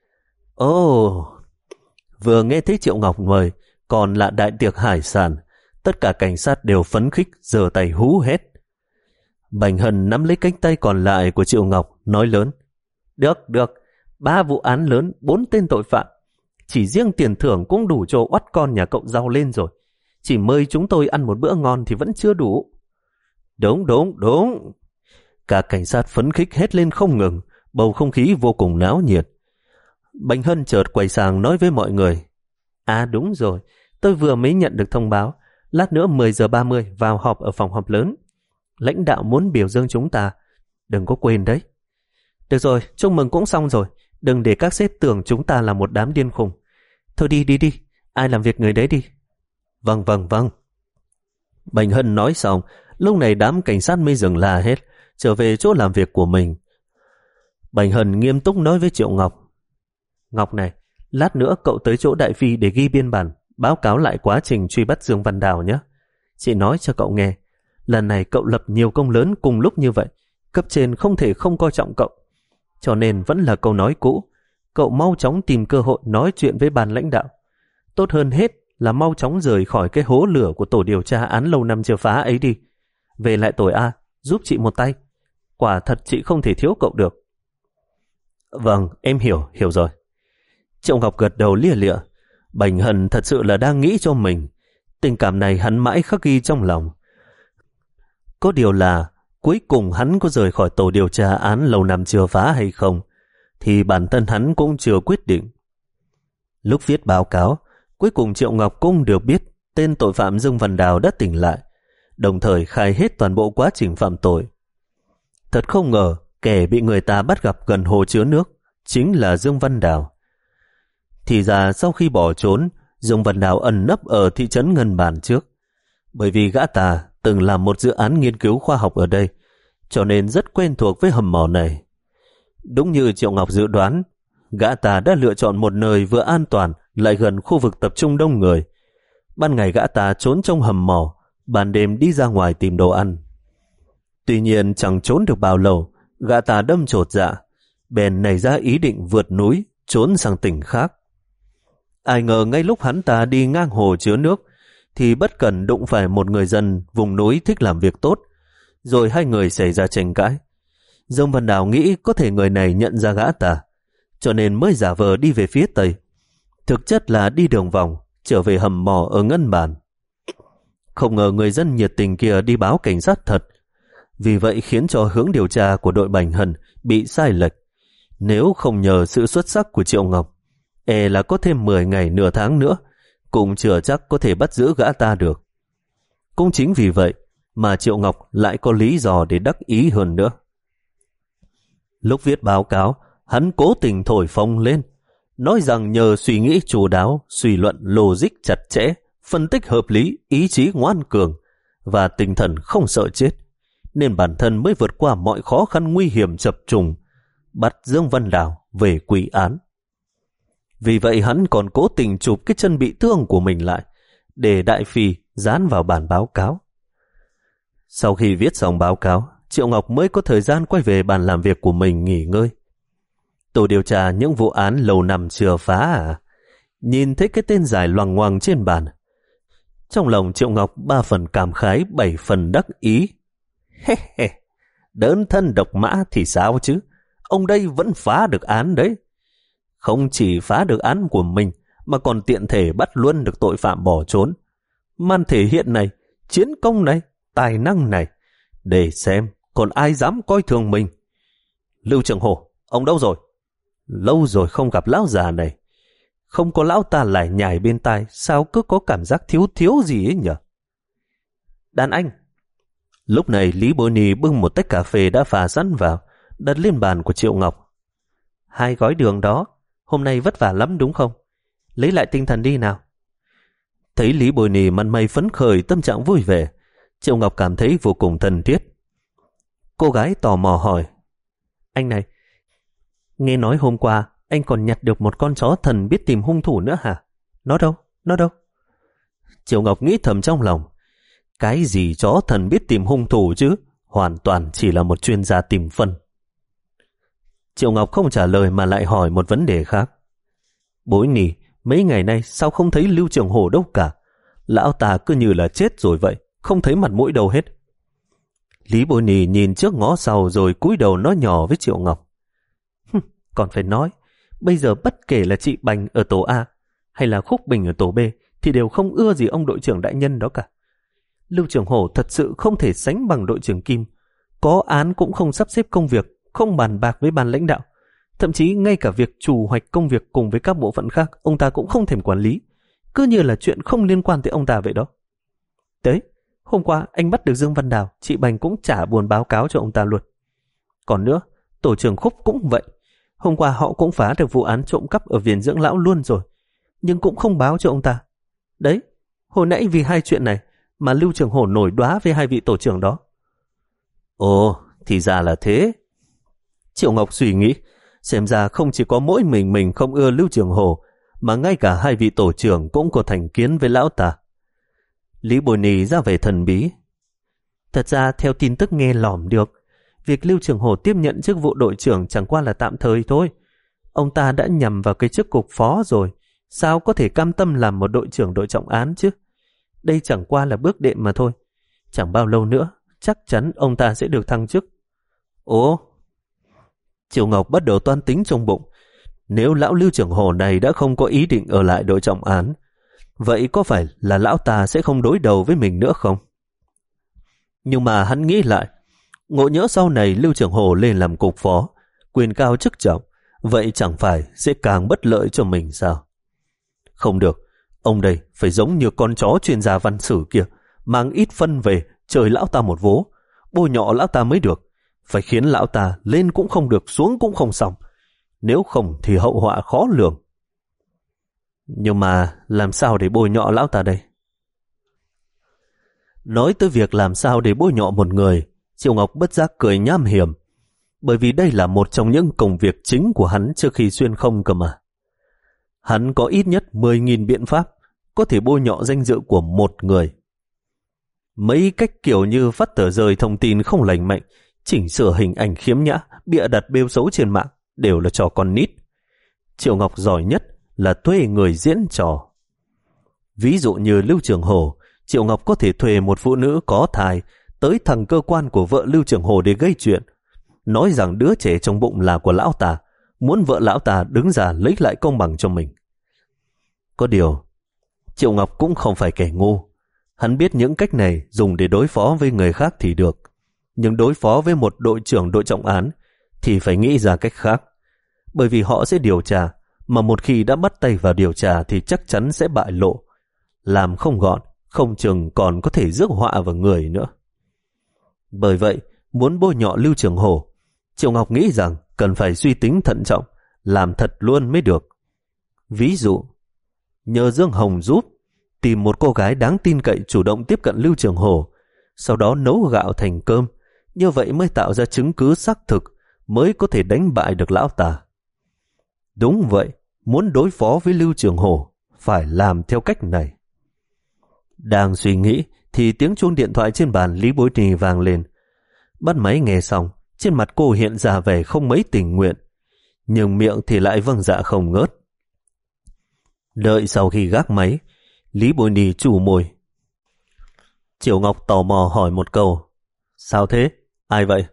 Ồ, oh, vừa nghe thấy Triệu Ngọc mời, còn là đại tiệc hải sản, tất cả cảnh sát đều phấn khích, giơ tay hú hét. Bành Hân nắm lấy cánh tay còn lại của Triệu Ngọc, nói lớn. Được, được, ba vụ án lớn, bốn tên tội phạm. Chỉ riêng tiền thưởng cũng đủ cho oắt con nhà cậu giàu lên rồi. Chỉ mời chúng tôi ăn một bữa ngon thì vẫn chưa đủ. Đúng, đúng, đúng. Cả cảnh sát phấn khích hét lên không ngừng, bầu không khí vô cùng náo nhiệt. Bành Hân chợt quay sang nói với mọi người. À đúng rồi, tôi vừa mới nhận được thông báo. Lát nữa mười giờ ba mươi vào họp ở phòng họp lớn. Lãnh đạo muốn biểu dương chúng ta. Đừng có quên đấy. Được rồi, chúc mừng cũng xong rồi. Đừng để các sếp tưởng chúng ta là một đám điên khùng. Thôi đi đi đi, ai làm việc người đấy đi. Vâng vâng vâng. Bành Hân nói xong, lúc này đám cảnh sát mới dừng la hết, trở về chỗ làm việc của mình. Bành Hân nghiêm túc nói với Triệu Ngọc. Ngọc này, lát nữa cậu tới chỗ Đại Phi để ghi biên bản, báo cáo lại quá trình truy bắt Dương Văn Đào nhé. Chị nói cho cậu nghe, lần này cậu lập nhiều công lớn cùng lúc như vậy, cấp trên không thể không coi trọng cậu. Cho nên vẫn là câu nói cũ, cậu mau chóng tìm cơ hội nói chuyện với ban lãnh đạo. Tốt hơn hết là mau chóng rời khỏi cái hố lửa của tổ điều tra án lâu năm chưa phá ấy đi. Về lại tổ A, giúp chị một tay. Quả thật chị không thể thiếu cậu được. Vâng, em hiểu, hiểu rồi. Triệu Ngọc gật đầu lia lịa. Bành Hân thật sự là đang nghĩ cho mình. Tình cảm này hắn mãi khắc ghi trong lòng. Có điều là cuối cùng hắn có rời khỏi tổ điều tra án lâu năm chưa phá hay không thì bản thân hắn cũng chưa quyết định. Lúc viết báo cáo, cuối cùng Triệu Ngọc cũng được biết tên tội phạm Dương Văn Đào đã tỉnh lại, đồng thời khai hết toàn bộ quá trình phạm tội. Thật không ngờ kẻ bị người ta bắt gặp gần hồ chứa nước chính là Dương Văn Đào. Thì ra sau khi bỏ trốn, Dương Văn Đào ẩn nấp ở thị trấn Ngân Bản trước. Bởi vì gã ta từng làm một dự án nghiên cứu khoa học ở đây, cho nên rất quen thuộc với hầm mỏ này. Đúng như Triệu Ngọc dự đoán, gã ta đã lựa chọn một nơi vừa an toàn lại gần khu vực tập trung đông người. Ban ngày gã ta trốn trong hầm mỏ, ban đêm đi ra ngoài tìm đồ ăn. Tuy nhiên chẳng trốn được bao lâu, gã ta đâm chột dạ, bèn nảy ra ý định vượt núi, trốn sang tỉnh khác. Ai ngờ ngay lúc hắn ta đi ngang hồ chứa nước, thì bất cẩn đụng phải một người dân vùng núi thích làm việc tốt, rồi hai người xảy ra tranh cãi. Dương Văn Đào nghĩ có thể người này nhận ra gã ta, cho nên mới giả vờ đi về phía tây. Thực chất là đi đường vòng, trở về hầm mỏ ở Ngân Bản. Không ngờ người dân nhiệt tình kia đi báo cảnh sát thật. vì vậy khiến cho hướng điều tra của đội Bành Hân bị sai lệch. Nếu không nhờ sự xuất sắc của Triệu Ngọc, e là có thêm mười ngày nửa tháng nữa, cũng chưa chắc có thể bắt giữ gã ta được. Cũng chính vì vậy mà Triệu Ngọc lại có lý do để đắc ý hơn nữa. Lúc viết báo cáo, hắn cố tình thổi phồng lên, nói rằng nhờ suy nghĩ chu đáo, suy luận logic chặt chẽ, phân tích hợp lý, ý chí ngoan cường và tinh thần không sợ chết, nên bản thân mới vượt qua mọi khó khăn nguy hiểm chập trùng, bắt Dương Văn Đào về quy án. Vì vậy hắn còn cố tình chụp cái chân bị thương của mình lại, để Đại Phi dán vào bản báo cáo. Sau khi viết xong báo cáo, Triệu Ngọc mới có thời gian quay về bàn làm việc của mình nghỉ ngơi. Tổ điều tra những vụ án lâu năm chưa phá à? Nhìn thấy cái tên dài loằng ngoằng trên bàn, trong lòng Triệu Ngọc ba phần cảm khái, bảy phần đắc ý. He he, đơn thân độc mã thì sao chứ? Ông đây vẫn phá được án đấy. Không chỉ phá được án của mình, mà còn tiện thể bắt luôn được tội phạm bỏ trốn. Màn thể hiện này, chiến công này, tài năng này, để xem còn ai dám coi thường mình. Lưu Trường Hổ, ông đâu rồi? Lâu rồi không gặp lão già này. Không có lão ta lại nhảy bên tai, sao cứ có cảm giác thiếu thiếu gì ấy nhỉ? Đàn anh. Lúc này Lý Bôi Nì bưng một tách cà phê đã pha sẵn vào, đặt lên bàn của Triệu Ngọc. Hai gói đường đó, hôm nay vất vả lắm đúng không? Lấy lại tinh thần đi nào. Thấy Lý Bôi Nì mặt mày phấn khởi, tâm trạng vui vẻ, Triệu Ngọc cảm thấy vô cùng thân thiết. Cô gái tò mò hỏi, anh này, nghe nói hôm qua anh còn nhặt được một con chó thần biết tìm hung thủ nữa hả? Nó đâu? Nó đâu? Triệu Ngọc nghĩ thầm trong lòng, cái gì chó thần biết tìm hung thủ chứ? Hoàn toàn chỉ là một chuyên gia tìm phân. Triệu Ngọc không trả lời mà lại hỏi một vấn đề khác. Bối Nì, mấy ngày nay sao không thấy Lưu Trường Hổ đâu cả? Lão ta cứ như là chết rồi vậy, không thấy mặt mũi đâu hết. Lý Bôi Nì nhìn trước ngó sau rồi cúi đầu nói nhỏ với Triệu Ngọc. Còn phải nói, bây giờ bất kể là chị Bành ở tổ A hay là Khúc Bình ở tổ B thì đều không ưa gì ông đội trưởng đại nhân đó cả. Lưu Trường Hổ thật sự không thể sánh bằng đội trưởng Kim. Có án cũng không sắp xếp công việc, không bàn bạc với ban lãnh đạo. Thậm chí ngay cả việc chủ hoạch công việc cùng với các bộ phận khác, ông ta cũng không thèm quản lý. Cứ như là chuyện không liên quan tới ông ta vậy đó. Đấy, hôm qua anh bắt được Dương Văn Đào, chị Bành cũng chả buồn báo cáo cho ông ta luôn. Còn nữa, tổ trưởng Khúc cũng vậy. Hôm qua họ cũng phá được vụ án trộm cắp ở viện dưỡng lão luôn rồi, nhưng cũng không báo cho ông ta. Đấy, hồi nãy vì hai chuyện này mà Lưu Trường Hổ nổi đoá với hai vị tổ trưởng đó. Ồ, thì ra là thế. Triệu Ngọc suy nghĩ, xem ra không chỉ có mỗi mình mình không ưa Lưu Trường Hổ, mà ngay cả hai vị tổ trưởng cũng có thành kiến với lão ta. Lý Bôi Nì ra vẻ thần bí. Thật ra theo tin tức nghe lỏm được, việc Lưu Trường Hổ tiếp nhận chức vụ đội trưởng chẳng qua là tạm thời thôi. Ông ta đã nhằm vào cái chức cục phó rồi, sao có thể cam tâm làm một đội trưởng đội trọng án chứ? Đây chẳng qua là bước đệm mà thôi. Chẳng bao lâu nữa, chắc chắn ông ta sẽ được thăng chức. Ồ! Triệu Ngọc bắt đầu toan tính trong bụng. Nếu lão Lưu Trường Hổ này đã không có ý định ở lại đội trọng án, vậy có phải là lão ta sẽ không đối đầu với mình nữa không? Nhưng mà hắn nghĩ lại, ngộ nhỡ sau này Lưu Trường Hổ lên làm cục phó, quyền cao chức trọng, vậy chẳng phải sẽ càng bất lợi cho mình sao? Không được, ông đây phải giống như con chó chuyên gia văn sử kia, mang ít phân về, trời lão ta một vố, bôi nhọ lão ta mới được, phải khiến lão ta lên cũng không được, xuống cũng không xong, nếu không thì hậu họa khó lường. Nhưng mà làm sao để bôi nhọ lão ta đây? Nói tới việc làm sao để bôi nhọ một người, Triệu Ngọc bất giác cười nham hiểm, bởi vì đây là một trong những công việc chính của hắn trước khi xuyên không cơ mà. Hắn có ít nhất mười nghìn biện pháp có thể bôi nhọ danh dự của một người. Mấy cách kiểu như phát tờ rơi thông tin không lành mạnh, chỉnh sửa hình ảnh khiếm nhã, bịa đặt bêu xấu trên mạng đều là trò con nít. Triệu Ngọc giỏi nhất là thuê người diễn trò. Ví dụ như Lưu Trường Hổ, Triệu Ngọc có thể thuê một phụ nữ có thai tới thẳng cơ quan của vợ Lưu Trường Hổ để gây chuyện, nói rằng đứa trẻ trong bụng là của lão ta, muốn vợ lão ta đứng ra lấy lại công bằng cho mình. Có điều, Triệu Ngọc cũng không phải kẻ ngu. Hắn biết những cách này dùng để đối phó với người khác thì được, nhưng đối phó với một đội trưởng đội trọng án thì phải nghĩ ra cách khác. Bởi vì họ sẽ điều tra, mà một khi đã bắt tay vào điều tra thì chắc chắn sẽ bại lộ. Làm không gọn, không chừng còn có thể rước họa vào người nữa. Bởi vậy, muốn bôi nhọ Lưu Trường Hổ, Triệu Ngọc nghĩ rằng cần phải suy tính thận trọng, làm thật luôn mới được. Ví dụ, nhờ Dương Hồng giúp, tìm một cô gái đáng tin cậy chủ động tiếp cận Lưu Trường Hổ, sau đó nấu gạo thành cơm, như vậy mới tạo ra chứng cứ xác thực, mới có thể đánh bại được lão ta. Đúng vậy, muốn đối phó với Lưu Trường Hổ, phải làm theo cách này. Đang suy nghĩ, thì tiếng chuông điện thoại trên bàn Lý Bối Nhi vang lên. Bắt máy nghe xong, trên mặt cô hiện ra vẻ không mấy tình nguyện, nhưng miệng thì lại vâng dạ không ngớt. Đợi sau khi gác máy, Lý Bối Nhi chủ môi. Triệu Ngọc tò mò hỏi một câu. Sao thế? Ai vậy?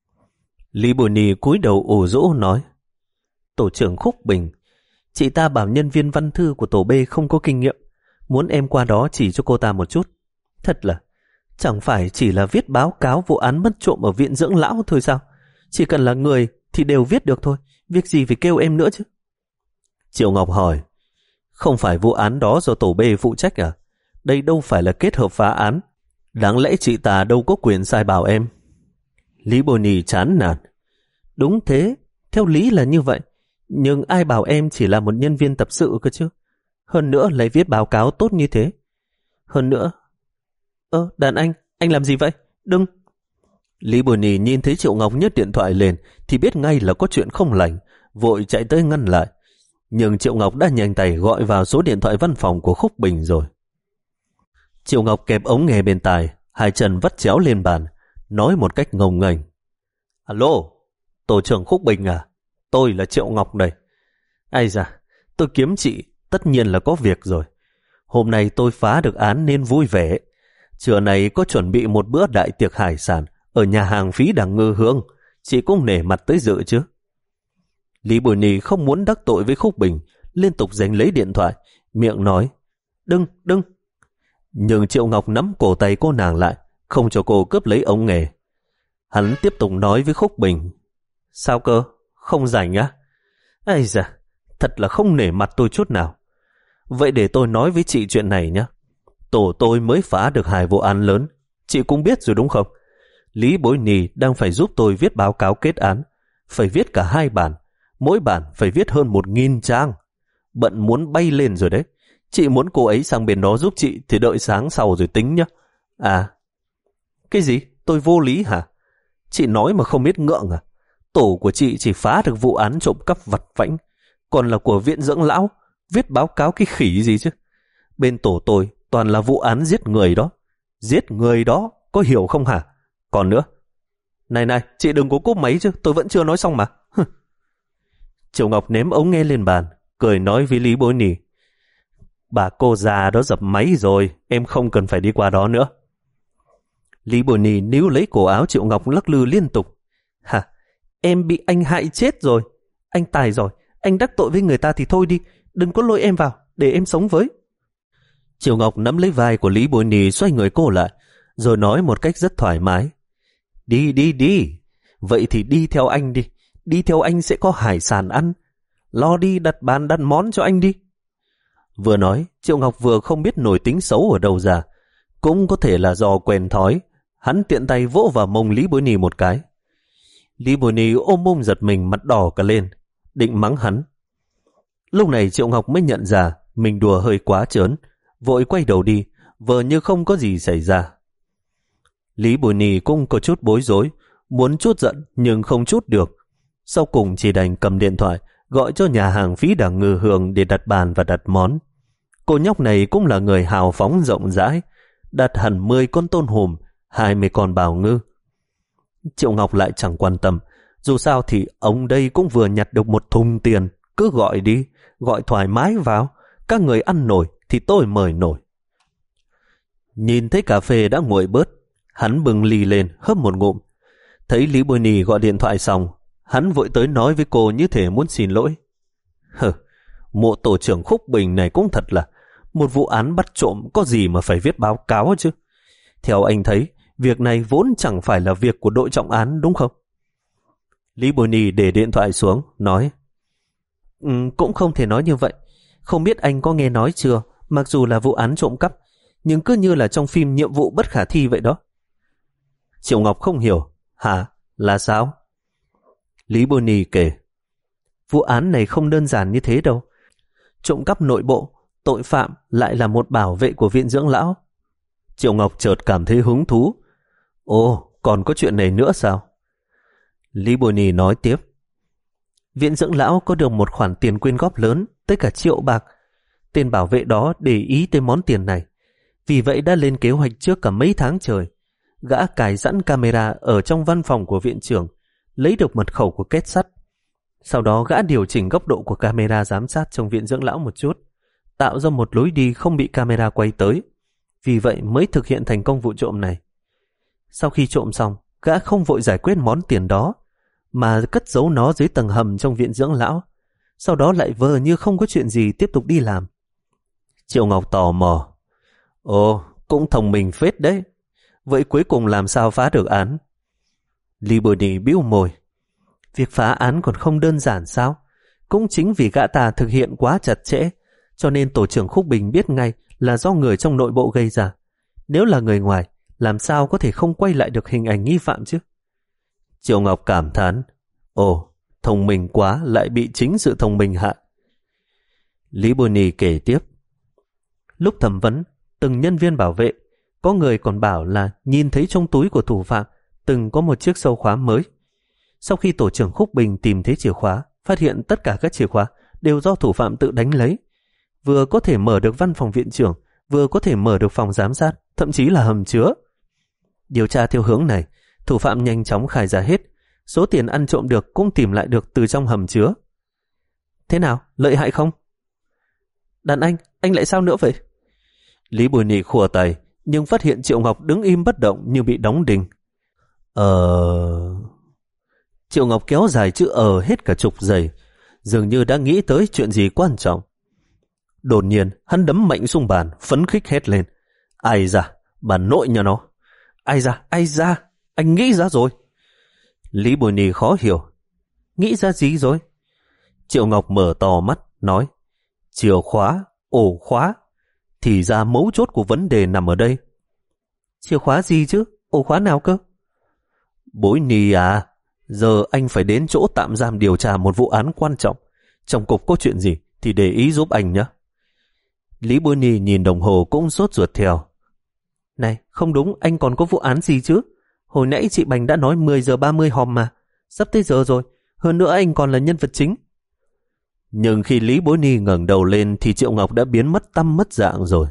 Lý Bối Nhi cúi đầu ủ rũ nói. Tổ trưởng Khúc Bình. Chị ta bảo nhân viên văn thư của tổ B không có kinh nghiệm, muốn em qua đó chỉ cho cô ta một chút. Thật là, chẳng phải chỉ là viết báo cáo vụ án mất trộm ở viện dưỡng lão thôi sao? Chỉ cần là người thì đều viết được thôi, việc gì phải kêu em nữa chứ? Triệu Ngọc hỏi. Không phải vụ án đó do tổ B phụ trách à? Đây đâu phải là kết hợp phá án. Đáng lẽ chị ta đâu có quyền sai bảo em. Lý Bồ Nì chán nản. Đúng thế, theo lý là như vậy. Nhưng ai bảo em chỉ là một nhân viên tập sự cơ chứ? Hơn nữa lại viết báo cáo tốt như thế. Hơn nữa... Ơ, đàn anh, anh làm gì vậy? Đừng! Lý Bồ Nì nhìn thấy Triệu Ngọc nhấc điện thoại lên thì biết ngay là có chuyện không lành, vội chạy tới ngăn lại. Nhưng Triệu Ngọc đã nhanh tay gọi vào số điện thoại văn phòng của Khúc Bình rồi. Triệu Ngọc kẹp ống nghe bên tai, hai chân vắt chéo lên bàn, nói một cách ngông nghênh. Alo, tổ trưởng Khúc Bình à? Tôi là Triệu Ngọc đây. Ai da, tôi kiếm chị, tất nhiên là có việc rồi. Hôm nay tôi phá được án nên vui vẻ. Trưa này có chuẩn bị một bữa đại tiệc hải sản ở nhà hàng Phí Đằng Ngư Hương, chị cũng nể mặt tới dự chứ. Lý Bùi Nì không muốn đắc tội với Khúc Bình, liên tục giành lấy điện thoại, miệng nói, đừng, đừng. Nhưng Triệu Ngọc nắm cổ tay cô nàng lại, không cho cô cướp lấy ống nghe. Hắn tiếp tục nói với Khúc Bình, sao cơ, không rảnh á? Ây da, thật là không nể mặt tôi chút nào. Vậy để tôi nói với chị chuyện này nhé. Tổ tôi mới phá được hai vụ án lớn, chị cũng biết rồi đúng không? Lý Bối Nì đang phải giúp tôi viết báo cáo kết án, phải viết cả hai bản, mỗi bản phải viết hơn một nghìn trang. Bận muốn bay lên rồi đấy. Chị muốn cô ấy sang bên đó giúp chị thì đợi sáng sau rồi tính nhé. À, cái gì? Tôi vô lý hả? Chị nói mà không biết ngượng à? Tổ của chị chỉ phá được vụ án trộm cắp vặt vãnh, còn là của viện dưỡng lão, viết báo cáo cái khỉ gì chứ? Bên tổ tôi toàn là vụ án giết người đó. Giết người đó, có hiểu không hả? Còn nữa, này này, chị đừng có cúp máy chứ, tôi vẫn chưa nói xong mà. Triệu Ngọc ném ống nghe lên bàn, cười nói với Lý Bối Nì, bà cô già đó dập máy rồi, em không cần phải đi qua đó nữa. Lý Bối Nì níu lấy cổ áo Triệu Ngọc lắc lư liên tục. Hả? Em bị anh hại chết rồi. Anh tài rồi, anh đắc tội với người ta thì thôi đi, đừng có lôi em vào, để em sống với. Triệu Ngọc nắm lấy vai của Lý Bối Nì xoay người cô lại, rồi nói một cách rất thoải mái. Đi đi đi, vậy thì đi theo anh đi, đi theo anh sẽ có hải sản ăn. Lo đi đặt bàn đặt món cho anh đi. Vừa nói, Triệu Ngọc vừa không biết nổi tính xấu ở đâu ra, cũng có thể là do quen thói. Hắn tiện tay vỗ vào mông Lý Bối Nì một cái. Lý Bối Nì ôm mông giật mình, mặt đỏ cả lên, định mắng hắn. Lúc này Triệu Ngọc mới nhận ra mình đùa hơi quá trớn, vội quay đầu đi, vờ như không có gì xảy ra. Lý Bối Nì cũng có chút bối rối, muốn trút giận nhưng không trút được. Sau cùng chỉ đành cầm điện thoại gọi cho nhà hàng Phí Đằng Ngư Hương để đặt bàn và đặt món. Cô nhóc này cũng là người hào phóng rộng rãi, đặt hẳn mười con tôm hùm, hai mươi con bào ngư. Triệu Ngọc lại chẳng quan tâm, dù sao thì ông đây cũng vừa nhặt được một thùng tiền, cứ gọi đi, gọi thoải mái vào, các người ăn nổi thì tôi mời nổi. Nhìn thấy cà phê đã nguội bớt, hắn bừng ly lên hớp một ngụm. Thấy Lý Bối Nì gọi điện thoại xong, hắn vội tới nói với cô như thể muốn xin lỗi. Hừ, mộ tổ trưởng Khúc Bình này cũng thật là, một vụ án bắt trộm có gì mà phải viết báo cáo chứ. Theo anh thấy, việc này vốn chẳng phải là việc của đội trọng án đúng không? Lý Bồi Nì để điện thoại xuống, nói ừ, cũng không thể nói như vậy. Không biết anh có nghe nói chưa, mặc dù là vụ án trộm cắp, nhưng cứ như là trong phim Nhiệm vụ bất khả thi vậy đó. Triệu Ngọc không hiểu. Hả? Là sao? Lý Bồi Nì kể. Vụ án này không đơn giản như thế đâu. Trộm cắp nội bộ, tội phạm lại là một bảo vệ của viện dưỡng lão. Triệu Ngọc chợt cảm thấy hứng thú. Ồ, còn có chuyện này nữa sao? Lý Bồi Nì nói tiếp. Viện dưỡng lão có được một khoản tiền quyên góp lớn, tới cả triệu bạc. Tên bảo vệ đó để ý tới món tiền này, vì vậy đã lên kế hoạch trước cả mấy tháng trời. Gã cài sẵn camera ở trong văn phòng của viện trưởng, lấy được mật khẩu của kết sắt. Sau đó gã điều chỉnh góc độ của camera giám sát trong viện dưỡng lão một chút, tạo ra một lối đi không bị camera quay tới. Vì vậy mới thực hiện thành công vụ trộm này. Sau khi trộm xong, gã không vội giải quyết món tiền đó, mà cất giấu nó dưới tầng hầm trong viện dưỡng lão. Sau đó lại vờ như không có chuyện gì tiếp tục đi làm. Triệu Ngọc tò mò. Ồ, cũng thông minh phết đấy. Vậy cuối cùng làm sao phá được án? Lý Bồi Nì bĩu môi. Việc phá án còn không đơn giản sao? Cũng chính vì gã ta thực hiện quá chặt chẽ, cho nên tổ trưởng Khúc Bình biết ngay là do người trong nội bộ gây ra. Nếu là người ngoài, làm sao có thể không quay lại được hình ảnh nghi phạm chứ? Triệu Ngọc cảm thán. Ồ, thông minh quá lại bị chính sự thông minh hại. Lý Bồi Nì kể tiếp. Lúc thẩm vấn, từng nhân viên bảo vệ, có người còn bảo là nhìn thấy trong túi của thủ phạm từng có một chiếc sâu khóa mới. Sau khi tổ trưởng Khúc Bình tìm thấy chìa khóa, phát hiện tất cả các chìa khóa đều do thủ phạm tự đánh lấy. Vừa có thể mở được văn phòng viện trưởng, vừa có thể mở được phòng giám sát, thậm chí là hầm chứa. Điều tra theo hướng này, thủ phạm nhanh chóng khai ra hết. Số tiền ăn trộm được cũng tìm lại được từ trong hầm chứa. Thế nào, lợi hại không? Đàn anh, anh lại sao nữa vậy? Lý Bồi Nì khua tay, nhưng phát hiện Triệu Ngọc đứng im bất động như bị đóng đinh. Ờ... Triệu Ngọc kéo dài chữ ờ hết cả chục giây, dường như đã nghĩ tới chuyện gì quan trọng. Đột nhiên, hắn đấm mạnh xuống bàn, phấn khích hét lên. Ai da, bà nội nhà nó. Ai da, ai da, anh nghĩ ra rồi. Lý Bồi Nì khó hiểu. Nghĩ ra gì rồi? Triệu Ngọc mở to mắt, nói. Chìa khóa, ổ khóa. Thì ra mấu chốt của vấn đề nằm ở đây. Chìa khóa gì chứ? Ổ khóa nào cơ? Bối Nì à, giờ anh phải đến chỗ tạm giam điều tra một vụ án quan trọng. Trong cục có chuyện gì thì để ý giúp anh nhé. Lý Bồi Nì nhìn đồng hồ cũng sốt ruột theo. Này, không đúng, anh còn có vụ án gì chứ? Hồi nãy chị Bành đã nói mười giờ ba mươi họp mà. Sắp tới giờ rồi, hơn nữa anh còn là nhân vật chính. Nhưng khi Lý Bối Nì ngẩng đầu lên thì Triệu Ngọc đã biến mất tăm mất dạng rồi.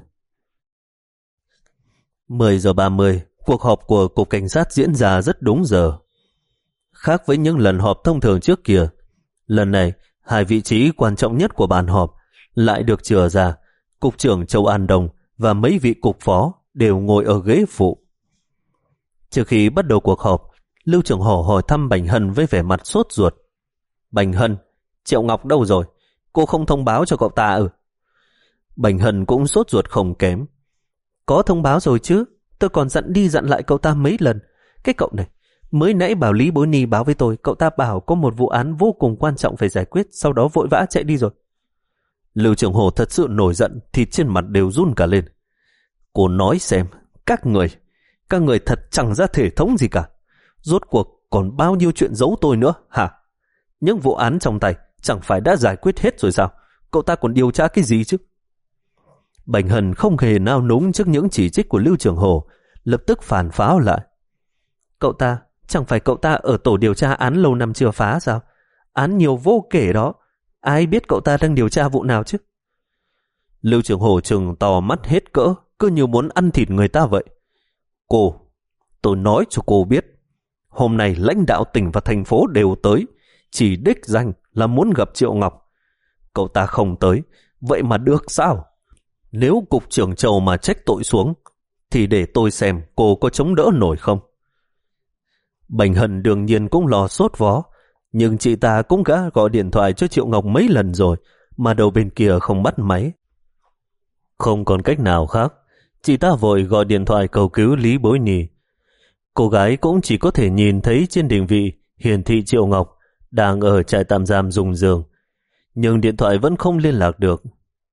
mười giờ ba mươi, cuộc họp của Cục Cảnh sát diễn ra rất đúng giờ. Khác với những lần họp thông thường trước kia, lần này hai vị trí quan trọng nhất của bàn họp lại được chừa ra. Cục trưởng Châu An Đông và mấy vị cục phó đều ngồi ở ghế phụ. Trước khi bắt đầu cuộc họp, Lưu trưởng Hổ hỏi thăm Bành Hân với vẻ mặt sốt ruột. Bành Hân, Triệu Ngọc đâu rồi? Cô không thông báo cho cậu ta ừ? Bành Hân cũng sốt ruột không kém. Có thông báo rồi chứ, tôi còn dặn đi dặn lại cậu ta mấy lần. Cái cậu này, mới nãy bảo Lý Bối Nì báo với tôi, cậu ta bảo có một vụ án vô cùng quan trọng phải giải quyết, sau đó vội vã chạy đi rồi. Lưu trưởng Hồ thật sự nổi giận, thịt trên mặt đều run cả lên. Cô nói xem, các người, các người thật chẳng ra thể thống gì cả. Rốt cuộc còn bao nhiêu chuyện giấu tôi nữa, hả? Những vụ án trong tay chẳng phải đã giải quyết hết rồi sao? Cậu ta còn điều tra cái gì chứ? Bành Hân không hề nao núng trước những chỉ trích của Lưu trưởng Hồ, lập tức phản pháo lại. Cậu ta, chẳng phải cậu ta ở tổ điều tra án lâu năm chưa phá sao? Án nhiều vô kể đó. Ai biết cậu ta đang điều tra vụ nào chứ? Lưu trưởng Hồ trừng to mắt hết cỡ, cứ như muốn ăn thịt người ta vậy. Cô, tôi nói cho cô biết, hôm nay lãnh đạo tỉnh và thành phố đều tới, chỉ đích danh là muốn gặp Triệu Ngọc. Cậu ta không tới, vậy mà được sao? Nếu cục trưởng Châu mà trách tội xuống, thì để tôi xem cô có chống đỡ nổi không. Bành Hân đương nhiên cũng lo sốt vó, nhưng chị ta cũng đã gọi điện thoại cho Triệu Ngọc mấy lần rồi, mà đầu bên kia không bắt máy. Không còn cách nào khác, chị ta vội gọi điện thoại cầu cứu Lý Bối Nì. Cô gái cũng chỉ có thể nhìn thấy trên định vị hiển thị Triệu Ngọc đang ở trại tạm giam Dung Dương, nhưng điện thoại vẫn không liên lạc được.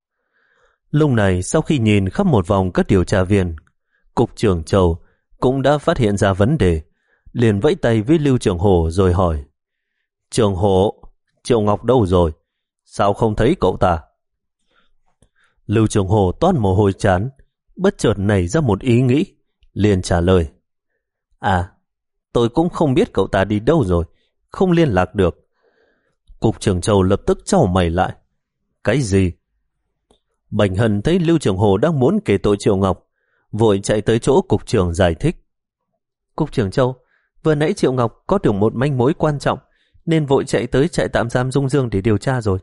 Lúc này, sau khi nhìn khắp một vòng các điều tra viên, Cục trưởng Châu cũng đã phát hiện ra vấn đề, liền vẫy tay với Lưu Trường Hồ rồi hỏi: Trường Hồ, Triệu Ngọc đâu rồi? Sao không thấy cậu ta? Lưu Trường Hồ toát mồ hôi chán, bất chợt nảy ra một ý nghĩ, liền trả lời: À, tôi cũng không biết cậu ta đi đâu rồi, không liên lạc được. Cục trưởng Châu lập tức chau mày lại: Cái gì? Bành Hân thấy Lưu Trường Hồ đang muốn kể tội Triệu Ngọc, vội chạy tới chỗ cục trưởng giải thích: Cục trưởng Châu, vừa nãy Triệu Ngọc có được một manh mối quan trọng nên vội chạy tới trại tạm giam Dung Dương để điều tra rồi.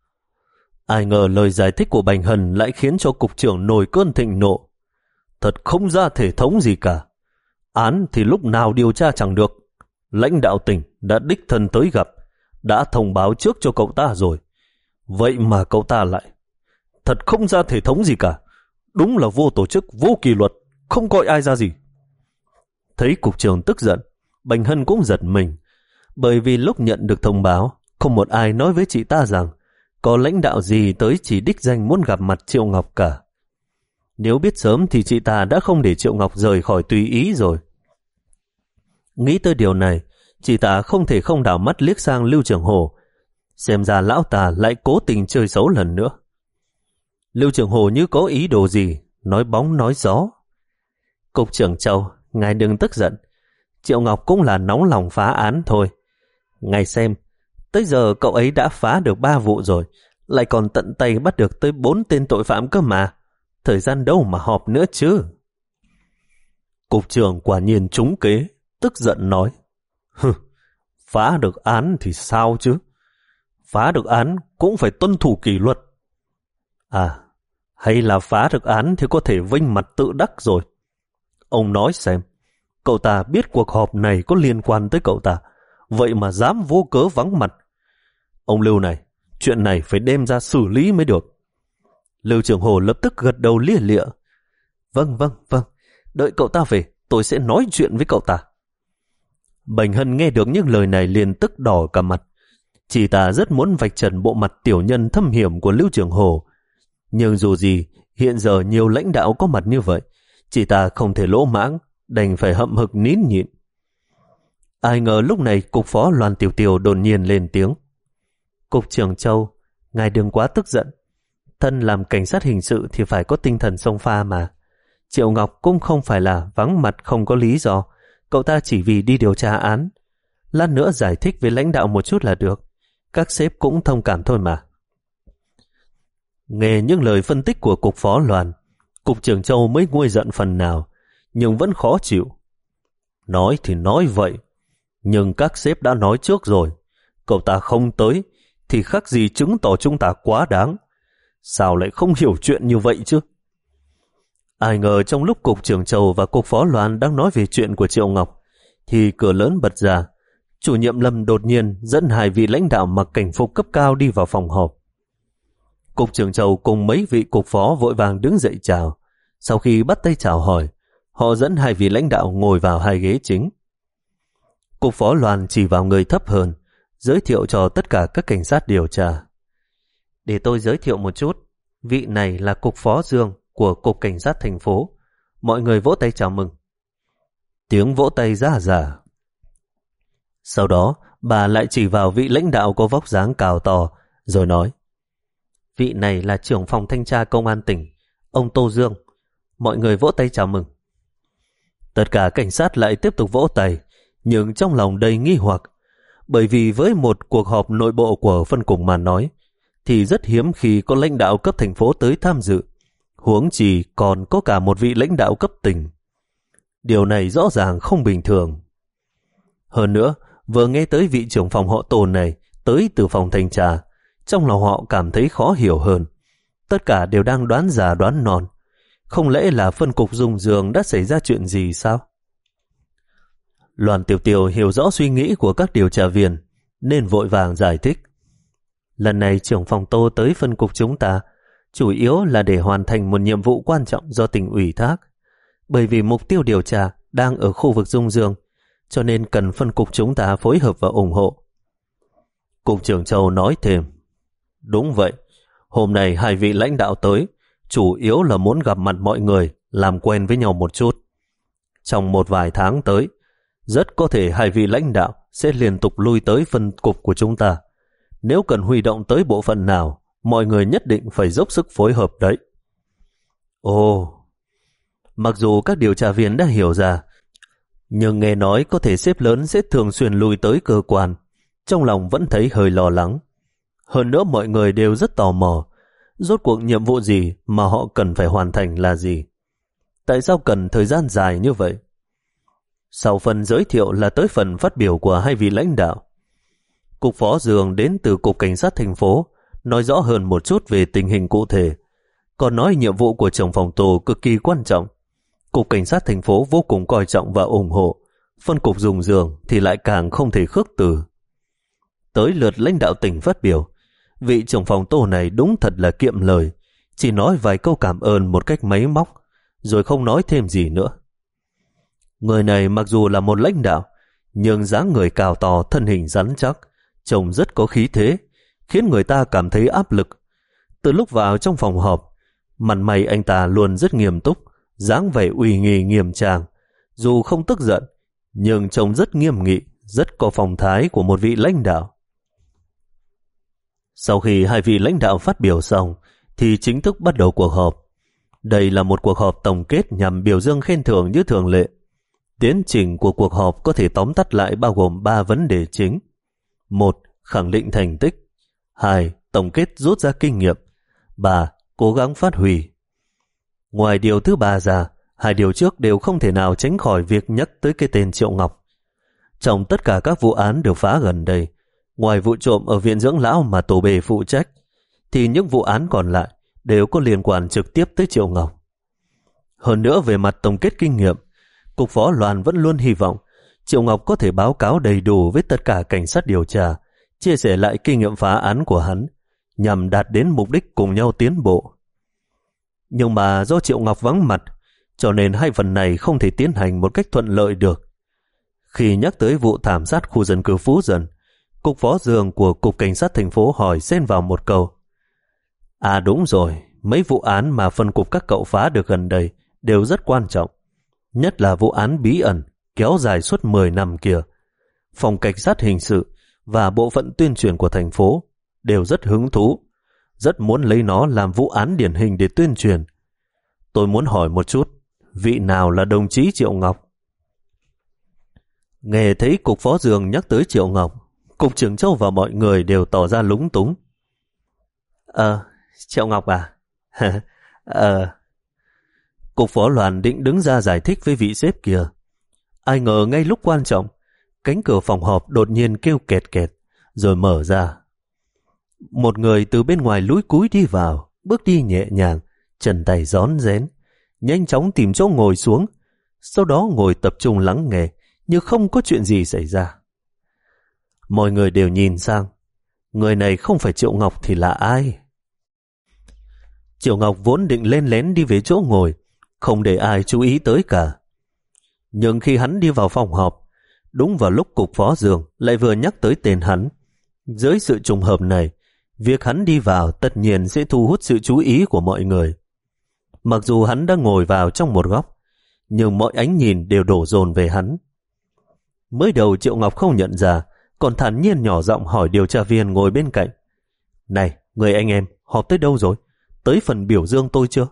Ai ngờ lời giải thích của Bành Hân lại khiến cho cục trưởng nổi cơn thịnh nộ. Thật không ra thể thống gì cả. Án thì lúc nào điều tra chẳng được. Lãnh đạo tỉnh đã đích thân tới gặp, đã thông báo trước cho cậu ta rồi. Vậy mà cậu ta lại... Thật không ra thể thống gì cả. Đúng là vô tổ chức, vô kỷ luật, không coi ai ra gì. Thấy cục trưởng tức giận, Bành Hân cũng giật mình. Bởi vì lúc nhận được thông báo, không một ai nói với chị ta rằng có lãnh đạo gì tới chỉ đích danh muốn gặp mặt Triệu Ngọc cả. Nếu biết sớm thì chị ta đã không để Triệu Ngọc rời khỏi tùy ý rồi. Nghĩ tới điều này, chị ta không thể không đảo mắt liếc sang Lưu Trường Hồ. Xem ra lão ta lại cố tình chơi xấu lần nữa. Lưu Trường Hồ như có ý đồ gì, nói bóng nói gió. Cục trưởng Châu, ngài đừng tức giận. Triệu Ngọc cũng là nóng lòng phá án thôi. Ngài xem, tới giờ cậu ấy đã phá được ba vụ rồi, lại còn tận tay bắt được tới bốn tên tội phạm cơ mà. Thời gian đâu mà họp nữa chứ. Cục trưởng quả nhiên trúng kế, tức giận nói: Hừ, phá được án thì sao chứ? Phá được án cũng phải tuân thủ kỷ luật. À, hay là phá được án thì có thể vinh mặt tự đắc rồi. Ông nói xem, cậu ta biết cuộc họp này có liên quan tới cậu ta, vậy mà dám vô cớ vắng mặt. Ông Lưu này, chuyện này phải đem ra xử lý mới được. Lưu Trường Hồ lập tức gật đầu lia lịa: Vâng, vâng, vâng, đợi cậu ta về, tôi sẽ nói chuyện với cậu ta. Bành Hân nghe được những lời này liền tức đỏ cả mặt. Chị ta rất muốn vạch trần bộ mặt tiểu nhân thâm hiểm của Lưu Trường Hồ. Nhưng dù gì, hiện giờ nhiều lãnh đạo có mặt như vậy, chị ta không thể lỗ mãng, đành phải hậm hực nín nhịn. Ai ngờ lúc này cục phó Loan Tiểu Tiểu đột nhiên lên tiếng: Cục trưởng Châu, ngài đừng quá tức giận. Thân làm cảnh sát hình sự thì phải có tinh thần xông pha mà. Triệu Ngọc cũng không phải là vắng mặt không có lý do, cậu ta chỉ vì đi điều tra án. Lát nữa giải thích với lãnh đạo một chút là được, các sếp cũng thông cảm thôi mà. Nghe những lời phân tích của cục phó Loan, cục trưởng Châu mới nguôi giận phần nào, nhưng vẫn khó chịu. Nói thì nói vậy, nhưng các sếp đã nói trước rồi, cậu ta không tới thì khác gì chứng tỏ chúng ta quá đáng. Sao lại không hiểu chuyện như vậy chứ? Ai ngờ trong lúc cục trưởng Châu và cục phó Loan đang nói về chuyện của Triệu Ngọc, thì cửa lớn bật ra. Chủ nhiệm Lâm đột nhiên dẫn hai vị lãnh đạo mặc cảnh phục cấp cao đi vào phòng họp. Cục trưởng Châu cùng mấy vị cục phó vội vàng đứng dậy chào. Sau khi bắt tay chào hỏi, họ dẫn hai vị lãnh đạo ngồi vào hai ghế chính. Cục phó Loan chỉ vào người thấp hơn, giới thiệu cho tất cả các cảnh sát điều tra. Để tôi giới thiệu một chút, vị này là cục phó Dương của cục cảnh sát thành phố. Mọi người vỗ tay chào mừng. Tiếng vỗ tay rả rả. Sau đó, bà lại chỉ vào vị lãnh đạo có vóc dáng cao to, rồi nói: Vị này là trưởng phòng thanh tra công an tỉnh, ông Tô Dương. Mọi người vỗ tay chào mừng. Tất cả cảnh sát lại tiếp tục vỗ tay, nhưng trong lòng đầy nghi hoặc, bởi vì với một cuộc họp nội bộ của phân cục mà nói, thì rất hiếm khi có lãnh đạo cấp thành phố tới tham dự, huống chi còn có cả một vị lãnh đạo cấp tỉnh. Điều này rõ ràng không bình thường. Hơn nữa, vừa nghe tới vị trưởng phòng họ Tôn này tới từ phòng thanh tra, trong lòng họ cảm thấy khó hiểu hơn. Tất cả đều đang đoán già đoán non. Không lẽ là phân cục Dung Dương đã xảy ra chuyện gì sao? Loan Tiểu Tiểu hiểu rõ suy nghĩ của các điều tra viên, nên vội vàng giải thích. Lần này trưởng phòng Tô tới phân cục chúng ta, chủ yếu là để hoàn thành một nhiệm vụ quan trọng do tỉnh ủy thác. Bởi vì mục tiêu điều tra đang ở khu vực Dung Dương, cho nên cần phân cục chúng ta phối hợp và ủng hộ. Cục trưởng Châu nói thêm, đúng vậy, hôm nay hai vị lãnh đạo tới, chủ yếu là muốn gặp mặt mọi người, làm quen với nhau một chút. Trong một vài tháng tới, rất có thể hai vị lãnh đạo sẽ liên tục lui tới phân cục của chúng ta. Nếu cần huy động tới bộ phận nào, mọi người nhất định phải dốc sức phối hợp đấy. Ồ, mặc dù các điều tra viên đã hiểu ra, nhưng nghe nói có thể sếp lớn sẽ thường xuyên lui tới cơ quan, trong lòng vẫn thấy hơi lo lắng. Hơn nữa mọi người đều rất tò mò, rốt cuộc nhiệm vụ gì mà họ cần phải hoàn thành là gì? Tại sao cần thời gian dài như vậy? Sau phần giới thiệu là tới phần phát biểu của hai vị lãnh đạo. Cục Phó Dương đến từ Cục Cảnh sát thành phố, nói rõ hơn một chút về tình hình cụ thể, còn nói nhiệm vụ của trưởng phòng tù cực kỳ quan trọng. Cục Cảnh sát thành phố vô cùng coi trọng và ủng hộ, phân cục Dung Dương thì lại càng không thể khước từ. Tới lượt lãnh đạo tỉnh phát biểu, vị trưởng phòng tù này đúng thật là kiệm lời, chỉ nói vài câu cảm ơn một cách máy móc, rồi không nói thêm gì nữa. Người này mặc dù là một lãnh đạo, nhưng dáng người cao to, thân hình rắn chắc, trông rất có khí thế, khiến người ta cảm thấy áp lực. Từ lúc vào trong phòng họp, mặt mày anh ta luôn rất nghiêm túc, dáng vẻ uy nghi nghiêm trang. Dù không tức giận, nhưng trông rất nghiêm nghị, rất có phong thái của một vị lãnh đạo. Sau khi hai vị lãnh đạo phát biểu xong, thì chính thức bắt đầu cuộc họp. Đây là một cuộc họp tổng kết nhằm biểu dương khen thưởng như thường lệ. Tiến trình của cuộc họp có thể tóm tắt lại bao gồm ba vấn đề chính. Một, khẳng định thành tích. Hai, tổng kết rút ra kinh nghiệm. Ba, cố gắng phát huy. Ngoài điều thứ ba ra, hai điều trước đều không thể nào tránh khỏi việc nhắc tới cái tên Triệu Ngọc. Trong tất cả các vụ án được phá gần đây, ngoài vụ trộm ở viện dưỡng lão mà tổ bề phụ trách, thì những vụ án còn lại đều có liên quan trực tiếp tới Triệu Ngọc. Hơn nữa về mặt tổng kết kinh nghiệm, Cục Phó Loan vẫn luôn hy vọng Triệu Ngọc có thể báo cáo đầy đủ với tất cả cảnh sát điều tra, chia sẻ lại kinh nghiệm phá án của hắn, nhằm đạt đến mục đích cùng nhau tiến bộ. Nhưng mà do Triệu Ngọc vắng mặt, cho nên hai phần này không thể tiến hành một cách thuận lợi được. Khi nhắc tới vụ thảm sát khu dân cư Phú Dần, Cục Phó Dương của Cục Cảnh sát thành phố hỏi xen vào một câu. À đúng rồi, mấy vụ án mà phân cục các cậu phá được gần đây đều rất quan trọng. Nhất là vụ án bí ẩn kéo dài suốt mười năm kia. Phòng Cảnh sát hình sự và bộ phận tuyên truyền của thành phố đều rất hứng thú, rất muốn lấy nó làm vụ án điển hình để tuyên truyền. Tôi muốn hỏi một chút, vị nào là đồng chí Triệu Ngọc? Nghe thấy Cục Phó Dương nhắc tới Triệu Ngọc, Cục trưởng Châu và mọi người đều tỏ ra lúng túng. Ờ, Triệu Ngọc à? Ờ. Cục Phó Loan định đứng ra giải thích với vị sếp kia. Ai ngờ ngay lúc quan trọng, cánh cửa phòng họp đột nhiên kêu kẹt kẹt, rồi mở ra. Một người từ bên ngoài lúi cúi đi vào, bước đi nhẹ nhàng, chân tay rón rén, nhanh chóng tìm chỗ ngồi xuống, sau đó ngồi tập trung lắng nghe như không có chuyện gì xảy ra. Mọi người đều nhìn sang, người này không phải Triệu Ngọc thì là ai? Triệu Ngọc vốn định lên lén đi về chỗ ngồi, không để ai chú ý tới cả. Nhưng khi hắn đi vào phòng họp, đúng vào lúc Cục Phó Dương lại vừa nhắc tới tên hắn. Dưới sự trùng hợp này, việc hắn đi vào tất nhiên sẽ thu hút sự chú ý của mọi người. Mặc dù hắn đang ngồi vào trong một góc, nhưng mọi ánh nhìn đều đổ dồn về hắn. Mới đầu Triệu Ngọc không nhận ra, còn thản nhiên nhỏ giọng hỏi điều tra viên ngồi bên cạnh. Này, người anh em, họp tới đâu rồi? Tới phần biểu dương tôi chưa?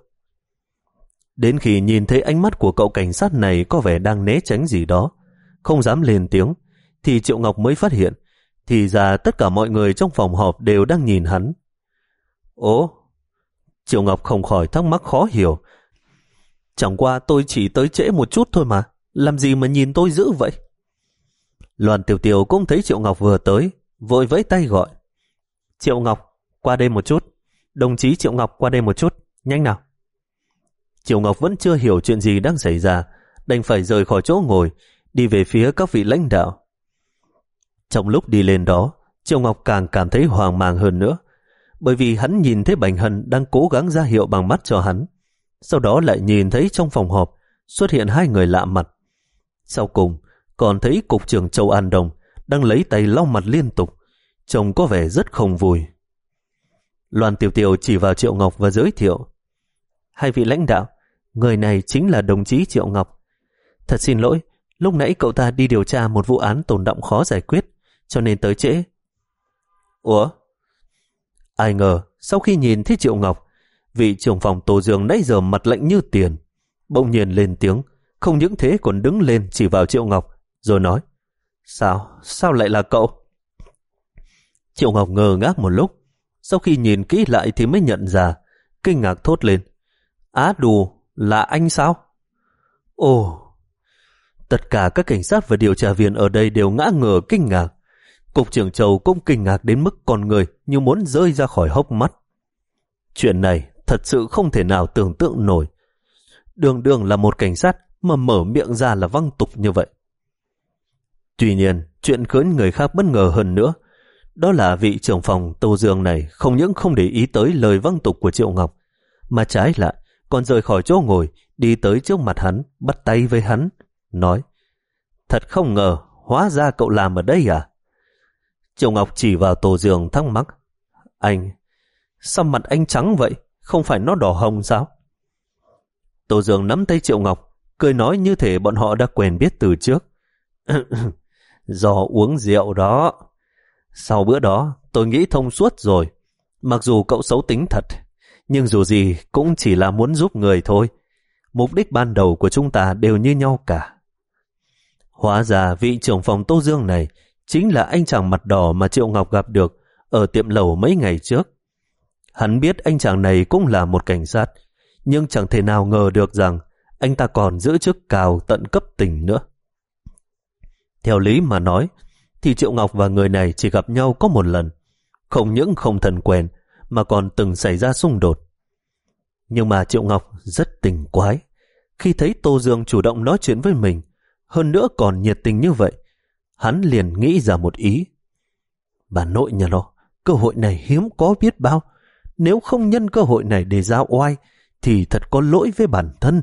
Đến khi nhìn thấy ánh mắt của cậu cảnh sát này có vẻ đang né tránh gì đó, không dám lên tiếng, thì Triệu Ngọc mới phát hiện, thì ra tất cả mọi người trong phòng họp đều đang nhìn hắn. Ồ, Triệu Ngọc không khỏi thắc mắc khó hiểu. Chẳng qua tôi chỉ tới trễ một chút thôi mà, làm gì mà nhìn tôi dữ vậy? Loan Tiểu Tiểu cũng thấy Triệu Ngọc vừa tới, vội vẫy tay gọi. Triệu Ngọc, qua đây một chút. Đồng chí Triệu Ngọc qua đây một chút, nhanh nào. Triệu Ngọc vẫn chưa hiểu chuyện gì đang xảy ra, đành phải rời khỏi chỗ ngồi, đi về phía các vị lãnh đạo. Trong lúc đi lên đó, Triệu Ngọc càng cảm thấy hoang mang hơn nữa, bởi vì hắn nhìn thấy Bành Hân đang cố gắng ra hiệu bằng mắt cho hắn. Sau đó lại nhìn thấy trong phòng họp xuất hiện hai người lạ mặt. Sau cùng, còn thấy cục trưởng Châu An Đông đang lấy tay lau mặt liên tục, trông có vẻ rất không vui. Loan Tiểu Tiểu chỉ vào Triệu Ngọc và giới thiệu: hai vị lãnh đạo, người này chính là đồng chí Triệu Ngọc. Thật xin lỗi, lúc nãy cậu ta đi điều tra một vụ án tồn đọng khó giải quyết, cho nên tới trễ. Ủa? Ai ngờ, sau khi nhìn thấy Triệu Ngọc, vị trưởng phòng Tô Dương nãy giờ mặt lạnh như tiền, bỗng nhiên lên tiếng, không những thế còn đứng lên chỉ vào Triệu Ngọc, rồi nói: Sao? Sao lại là cậu? Triệu Ngọc ngơ ngác một lúc, sau khi nhìn kỹ lại thì mới nhận ra, kinh ngạc thốt lên: Á đù, là anh sao? Ồ! Tất cả các cảnh sát và điều tra viên ở đây đều ngã ngửa kinh ngạc. Cục trưởng Châu cũng kinh ngạc đến mức con người như muốn rơi ra khỏi hốc mắt. Chuyện này thật sự không thể nào tưởng tượng nổi. Đường đường là một cảnh sát mà mở miệng ra là văng tục như vậy. Tuy nhiên, chuyện khiến người khác bất ngờ hơn nữa, đó là vị trưởng phòng Tô Dương này không những không để ý tới lời văng tục của Triệu Ngọc, mà trái lại còn rời khỏi chỗ ngồi, đi tới trước mặt hắn, bắt tay với hắn, nói: Thật không ngờ, hóa ra cậu làm ở đây à? Triệu Ngọc chỉ vào Tô Dương thắc mắc: Anh, sao mặt anh trắng vậy? Không phải nó đỏ hồng sao? Tô Dương nắm tay Triệu Ngọc, cười nói như thể bọn họ đã quen biết từ trước. Do uống rượu đó. Sau bữa đó, tôi nghĩ thông suốt rồi. Mặc dù cậu xấu tính thật, nhưng dù gì cũng chỉ là muốn giúp người thôi. Mục đích ban đầu của chúng ta đều như nhau cả. Hóa ra vị trưởng phòng Tô Dương này chính là anh chàng mặt đỏ mà Triệu Ngọc gặp được ở tiệm lẩu mấy ngày trước. Hắn biết anh chàng này cũng là một cảnh sát, nhưng chẳng thể nào ngờ được rằng anh ta còn giữ chức cao tận cấp tỉnh nữa. Theo lý mà nói, thì Triệu Ngọc và người này chỉ gặp nhau có một lần, không những không thân quen, mà còn từng xảy ra xung đột. Nhưng mà Triệu Ngọc rất tình quái. Khi thấy Tô Dương chủ động nói chuyện với mình, hơn nữa còn nhiệt tình như vậy, hắn liền nghĩ ra một ý. Bà nội nhà nó, cơ hội này hiếm có biết bao. Nếu không nhân cơ hội này để giao oai, thì thật có lỗi với bản thân.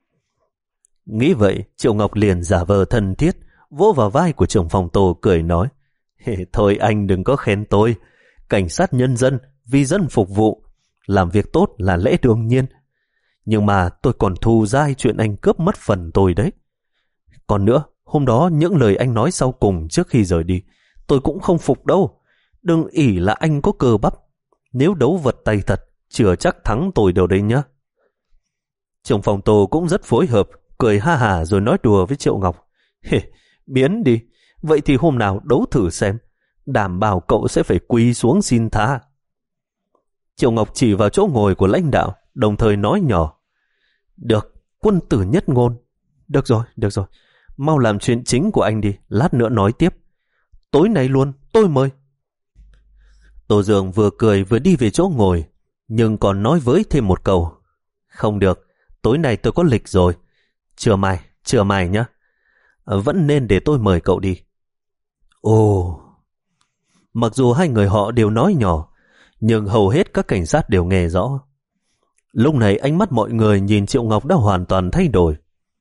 Nghĩ vậy, Triệu Ngọc liền giả vờ thân thiết, vỗ vào vai của trưởng phòng Tô cười nói: Thôi anh đừng có khen tôi. Cảnh sát nhân dân, vì dân phục vụ, làm việc tốt là lẽ đương nhiên. Nhưng mà tôi còn thù dai chuyện anh cướp mất phần tôi đấy. Còn nữa, hôm đó những lời anh nói sau cùng trước khi rời đi, tôi cũng không phục đâu. Đừng ỷ là anh có cơ bắp. Nếu đấu vật tay thật, chưa chắc thắng tôi đâu đấy nhá. Trưởng phòng Tô cũng rất phối hợp, cười ha hả rồi nói đùa với Triệu Ngọc: Hề, biến đi, vậy thì hôm nào đấu thử xem, đảm bảo cậu sẽ phải quỳ xuống xin tha. Triệu Ngọc chỉ vào chỗ ngồi của lãnh đạo, đồng thời nói nhỏ: Được, quân tử nhất ngôn. Được rồi, được rồi, mau làm chuyện chính của anh đi, lát nữa nói tiếp. Tối nay luôn, tôi mời. Tô Dương vừa cười vừa đi về chỗ ngồi, nhưng còn nói với thêm một câu: Không được, tối nay tôi có lịch rồi. Trưa mai, trưa mai nhá. Vẫn nên để tôi mời cậu đi. Ồ! Mặc dù hai người họ đều nói nhỏ, nhưng hầu hết các cảnh sát đều nghe rõ. Lúc này ánh mắt mọi người nhìn Triệu Ngọc đã hoàn toàn thay đổi.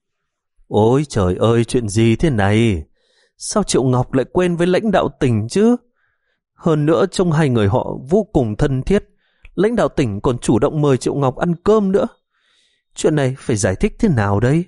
Ôi trời ơi, chuyện gì thế này? Sao Triệu Ngọc lại quen với lãnh đạo tỉnh chứ? Hơn nữa trông hai người họ vô cùng thân thiết. Lãnh đạo tỉnh còn chủ động mời Triệu Ngọc ăn cơm nữa. Chuyện này phải giải thích thế nào đây?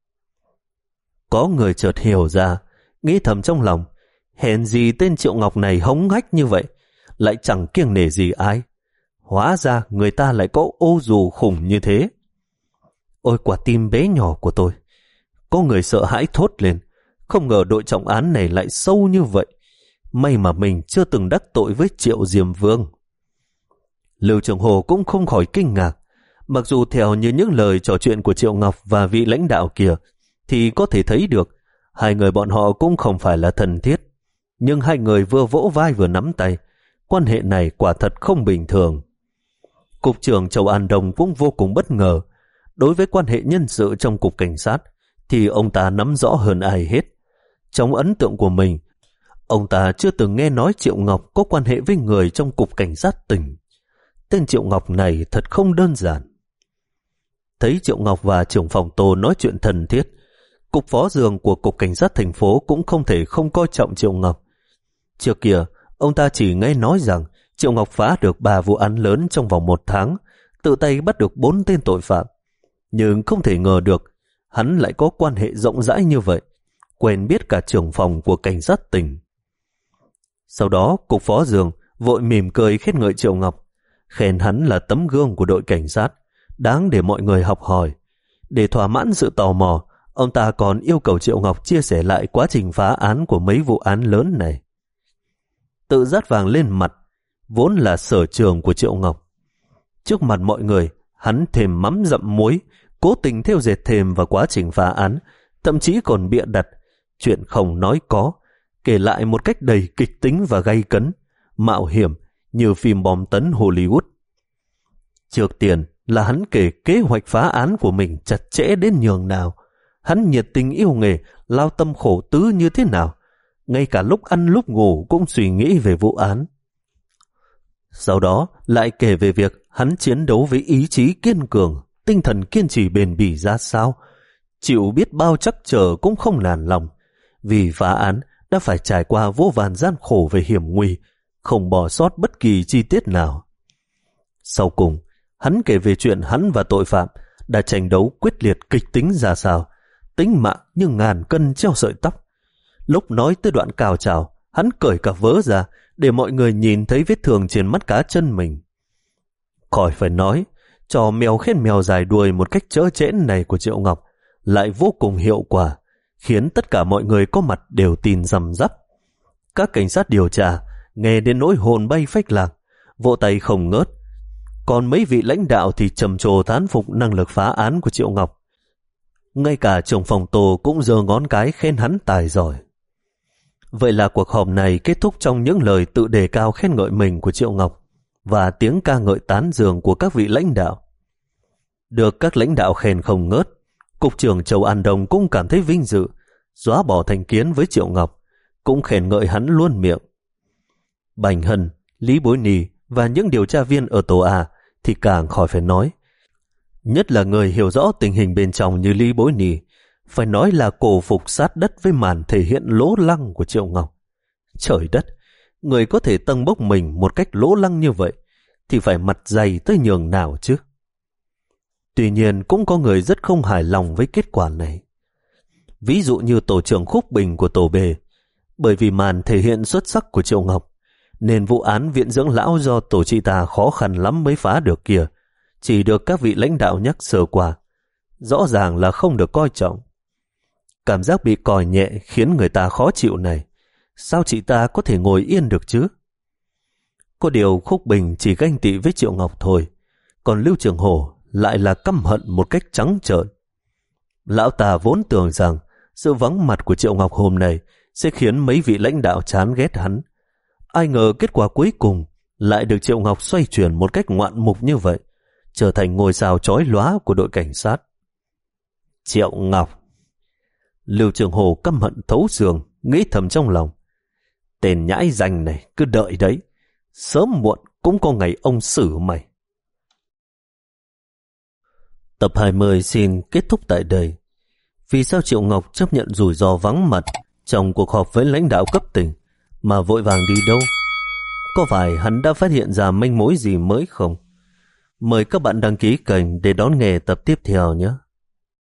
Có người chợt hiểu ra, nghĩ thầm trong lòng: hèn gì tên Triệu Ngọc này hống hách như vậy, lại chẳng kiêng nể gì ai. Hóa ra người ta lại có ô dù khủng như thế. Ôi quả tim bé nhỏ của tôi. Có người sợ hãi thốt lên, không ngờ đội trọng án này lại sâu như vậy. May mà mình chưa từng đắc tội với Triệu Diêm Vương. Lưu Trường Hồ cũng không khỏi kinh ngạc. Mặc dù theo như những lời trò chuyện của Triệu Ngọc và vị lãnh đạo kia, thì có thể thấy được hai người bọn họ cũng không phải là thân thiết. Nhưng hai người vừa vỗ vai vừa nắm tay, quan hệ này quả thật không bình thường. Cục trưởng Châu An Đông cũng vô cùng bất ngờ. Đối với quan hệ nhân sự trong cục cảnh sát thì ông ta nắm rõ hơn ai hết. Trong ấn tượng của mình, ông ta chưa từng nghe nói Triệu Ngọc có quan hệ với người trong cục cảnh sát tỉnh. Tên Triệu Ngọc này thật không đơn giản. Thấy Triệu Ngọc và trưởng phòng Tô nói chuyện thân thiết, Cục phó Dương của Cục Cảnh sát thành phố cũng không thể không coi trọng Triệu Ngọc. Trước kia, ông ta chỉ nghe nói rằng Triệu Ngọc phá được ba vụ án lớn trong vòng một tháng, tự tay bắt được bốn tên tội phạm. Nhưng không thể ngờ được, hắn lại có quan hệ rộng rãi như vậy, quen biết cả trưởng phòng của cảnh sát tỉnh. Sau đó, Cục phó Dương vội mỉm cười khen ngợi Triệu Ngọc, khen hắn là tấm gương của đội cảnh sát, đáng để mọi người học hỏi. Để thỏa mãn sự tò mò, ông ta còn yêu cầu Triệu Ngọc chia sẻ lại quá trình phá án của mấy vụ án lớn này. Tự dát vàng lên mặt, vốn là sở trường của Triệu Ngọc. Trước mặt mọi người, hắn thêm mắm dặm muối, cố tình theo dệt thêm vào quá trình phá án, thậm chí còn bịa đặt chuyện không nói có, kể lại một cách đầy kịch tính và gay cấn, mạo hiểm như phim bom tấn Hollywood. Trước tiên là hắn kể kế hoạch phá án của mình chặt chẽ đến nhường nào, hắn nhiệt tình yêu nghề, lao tâm khổ tứ như thế nào, ngay cả lúc ăn lúc ngủ cũng suy nghĩ về vụ án. Sau đó lại kể về việc hắn chiến đấu với ý chí kiên cường, tinh thần kiên trì bền bỉ ra sao, chịu biết bao trắc trở cũng không nản lòng, vì phá án đã phải trải qua vô vàn gian khổ về hiểm nguy, không bỏ sót bất kỳ chi tiết nào. Sau cùng, hắn kể về chuyện hắn và tội phạm đã tranh đấu quyết liệt kịch tính ra sao, tính mạng như ngàn cân treo sợi tóc. Lúc nói tới đoạn cao trào, hắn cởi cả vớ ra để mọi người nhìn thấy vết thương trên mắt cá chân mình. Khỏi phải nói, trò mèo khen mèo dài đuôi một cách trỡ trẽn này của Triệu Ngọc lại vô cùng hiệu quả, khiến tất cả mọi người có mặt đều tin răm rắp. Các cảnh sát điều tra nghe đến nỗi hồn bay phách lạc, vỗ tay không ngớt. Còn mấy vị lãnh đạo thì trầm trồ thán phục năng lực phá án của Triệu Ngọc. Ngay cả trưởng phòng Tô cũng giơ ngón cái khen hắn tài giỏi. Vậy là cuộc họp này kết thúc trong những lời tự đề cao khen ngợi mình của Triệu Ngọc và tiếng ca ngợi tán dương của các vị lãnh đạo. Được các lãnh đạo khen không ngớt, Cục trưởng Châu An Đông cũng cảm thấy vinh dự, xóa bỏ thành kiến với Triệu Ngọc, cũng khen ngợi hắn luôn miệng. Bành Hân, Lý Bối Nì và những điều tra viên ở Tổ A thì càng khỏi phải nói. Nhất là người hiểu rõ tình hình bên trong như Lý Bối Nì, phải nói là cổ phục sát đất với màn thể hiện lố lăng của Triệu Ngọc. Trời đất, người có thể tâng bốc mình một cách lố lăng như vậy thì phải mặt dày tới nhường nào chứ. Tuy nhiên cũng có người rất không hài lòng với kết quả này. Ví dụ như tổ trưởng Khúc Bình của Tổ B, bởi vì màn thể hiện xuất sắc của Triệu Ngọc, nên vụ án viện dưỡng lão do tổ chị ta khó khăn lắm mới phá được kia, chỉ được các vị lãnh đạo nhắc sơ qua. Rõ ràng là không được coi trọng. Cảm giác bị còi nhẹ khiến người ta khó chịu này. Sao chị ta có thể ngồi yên được chứ? Có điều Khúc Bình chỉ ganh tị với Triệu Ngọc thôi, còn Lưu Trường Hổ lại là căm hận một cách trắng trợn. Lão ta vốn tưởng rằng sự vắng mặt của Triệu Ngọc hôm nay sẽ khiến mấy vị lãnh đạo chán ghét hắn. Ai ngờ kết quả cuối cùng lại được Triệu Ngọc xoay chuyển một cách ngoạn mục như vậy, trở thành ngôi sao chói lóa của đội cảnh sát. Triệu Ngọc! Lưu Trường Hồ căm hận thấu xương, nghĩ thầm trong lòng. Tên nhãi danh này cứ đợi đấy, sớm muộn cũng có ngày ông xử mày. Tập hai mươi xin kết thúc tại đây. Vì sao Triệu Ngọc chấp nhận rủi ro vắng mặt trong cuộc họp với lãnh đạo cấp tỉnh mà vội vàng đi đâu? Có phải hắn đã phát hiện ra manh mối gì mới không? Mời các bạn đăng ký kênh để đón nghe tập tiếp theo nhé.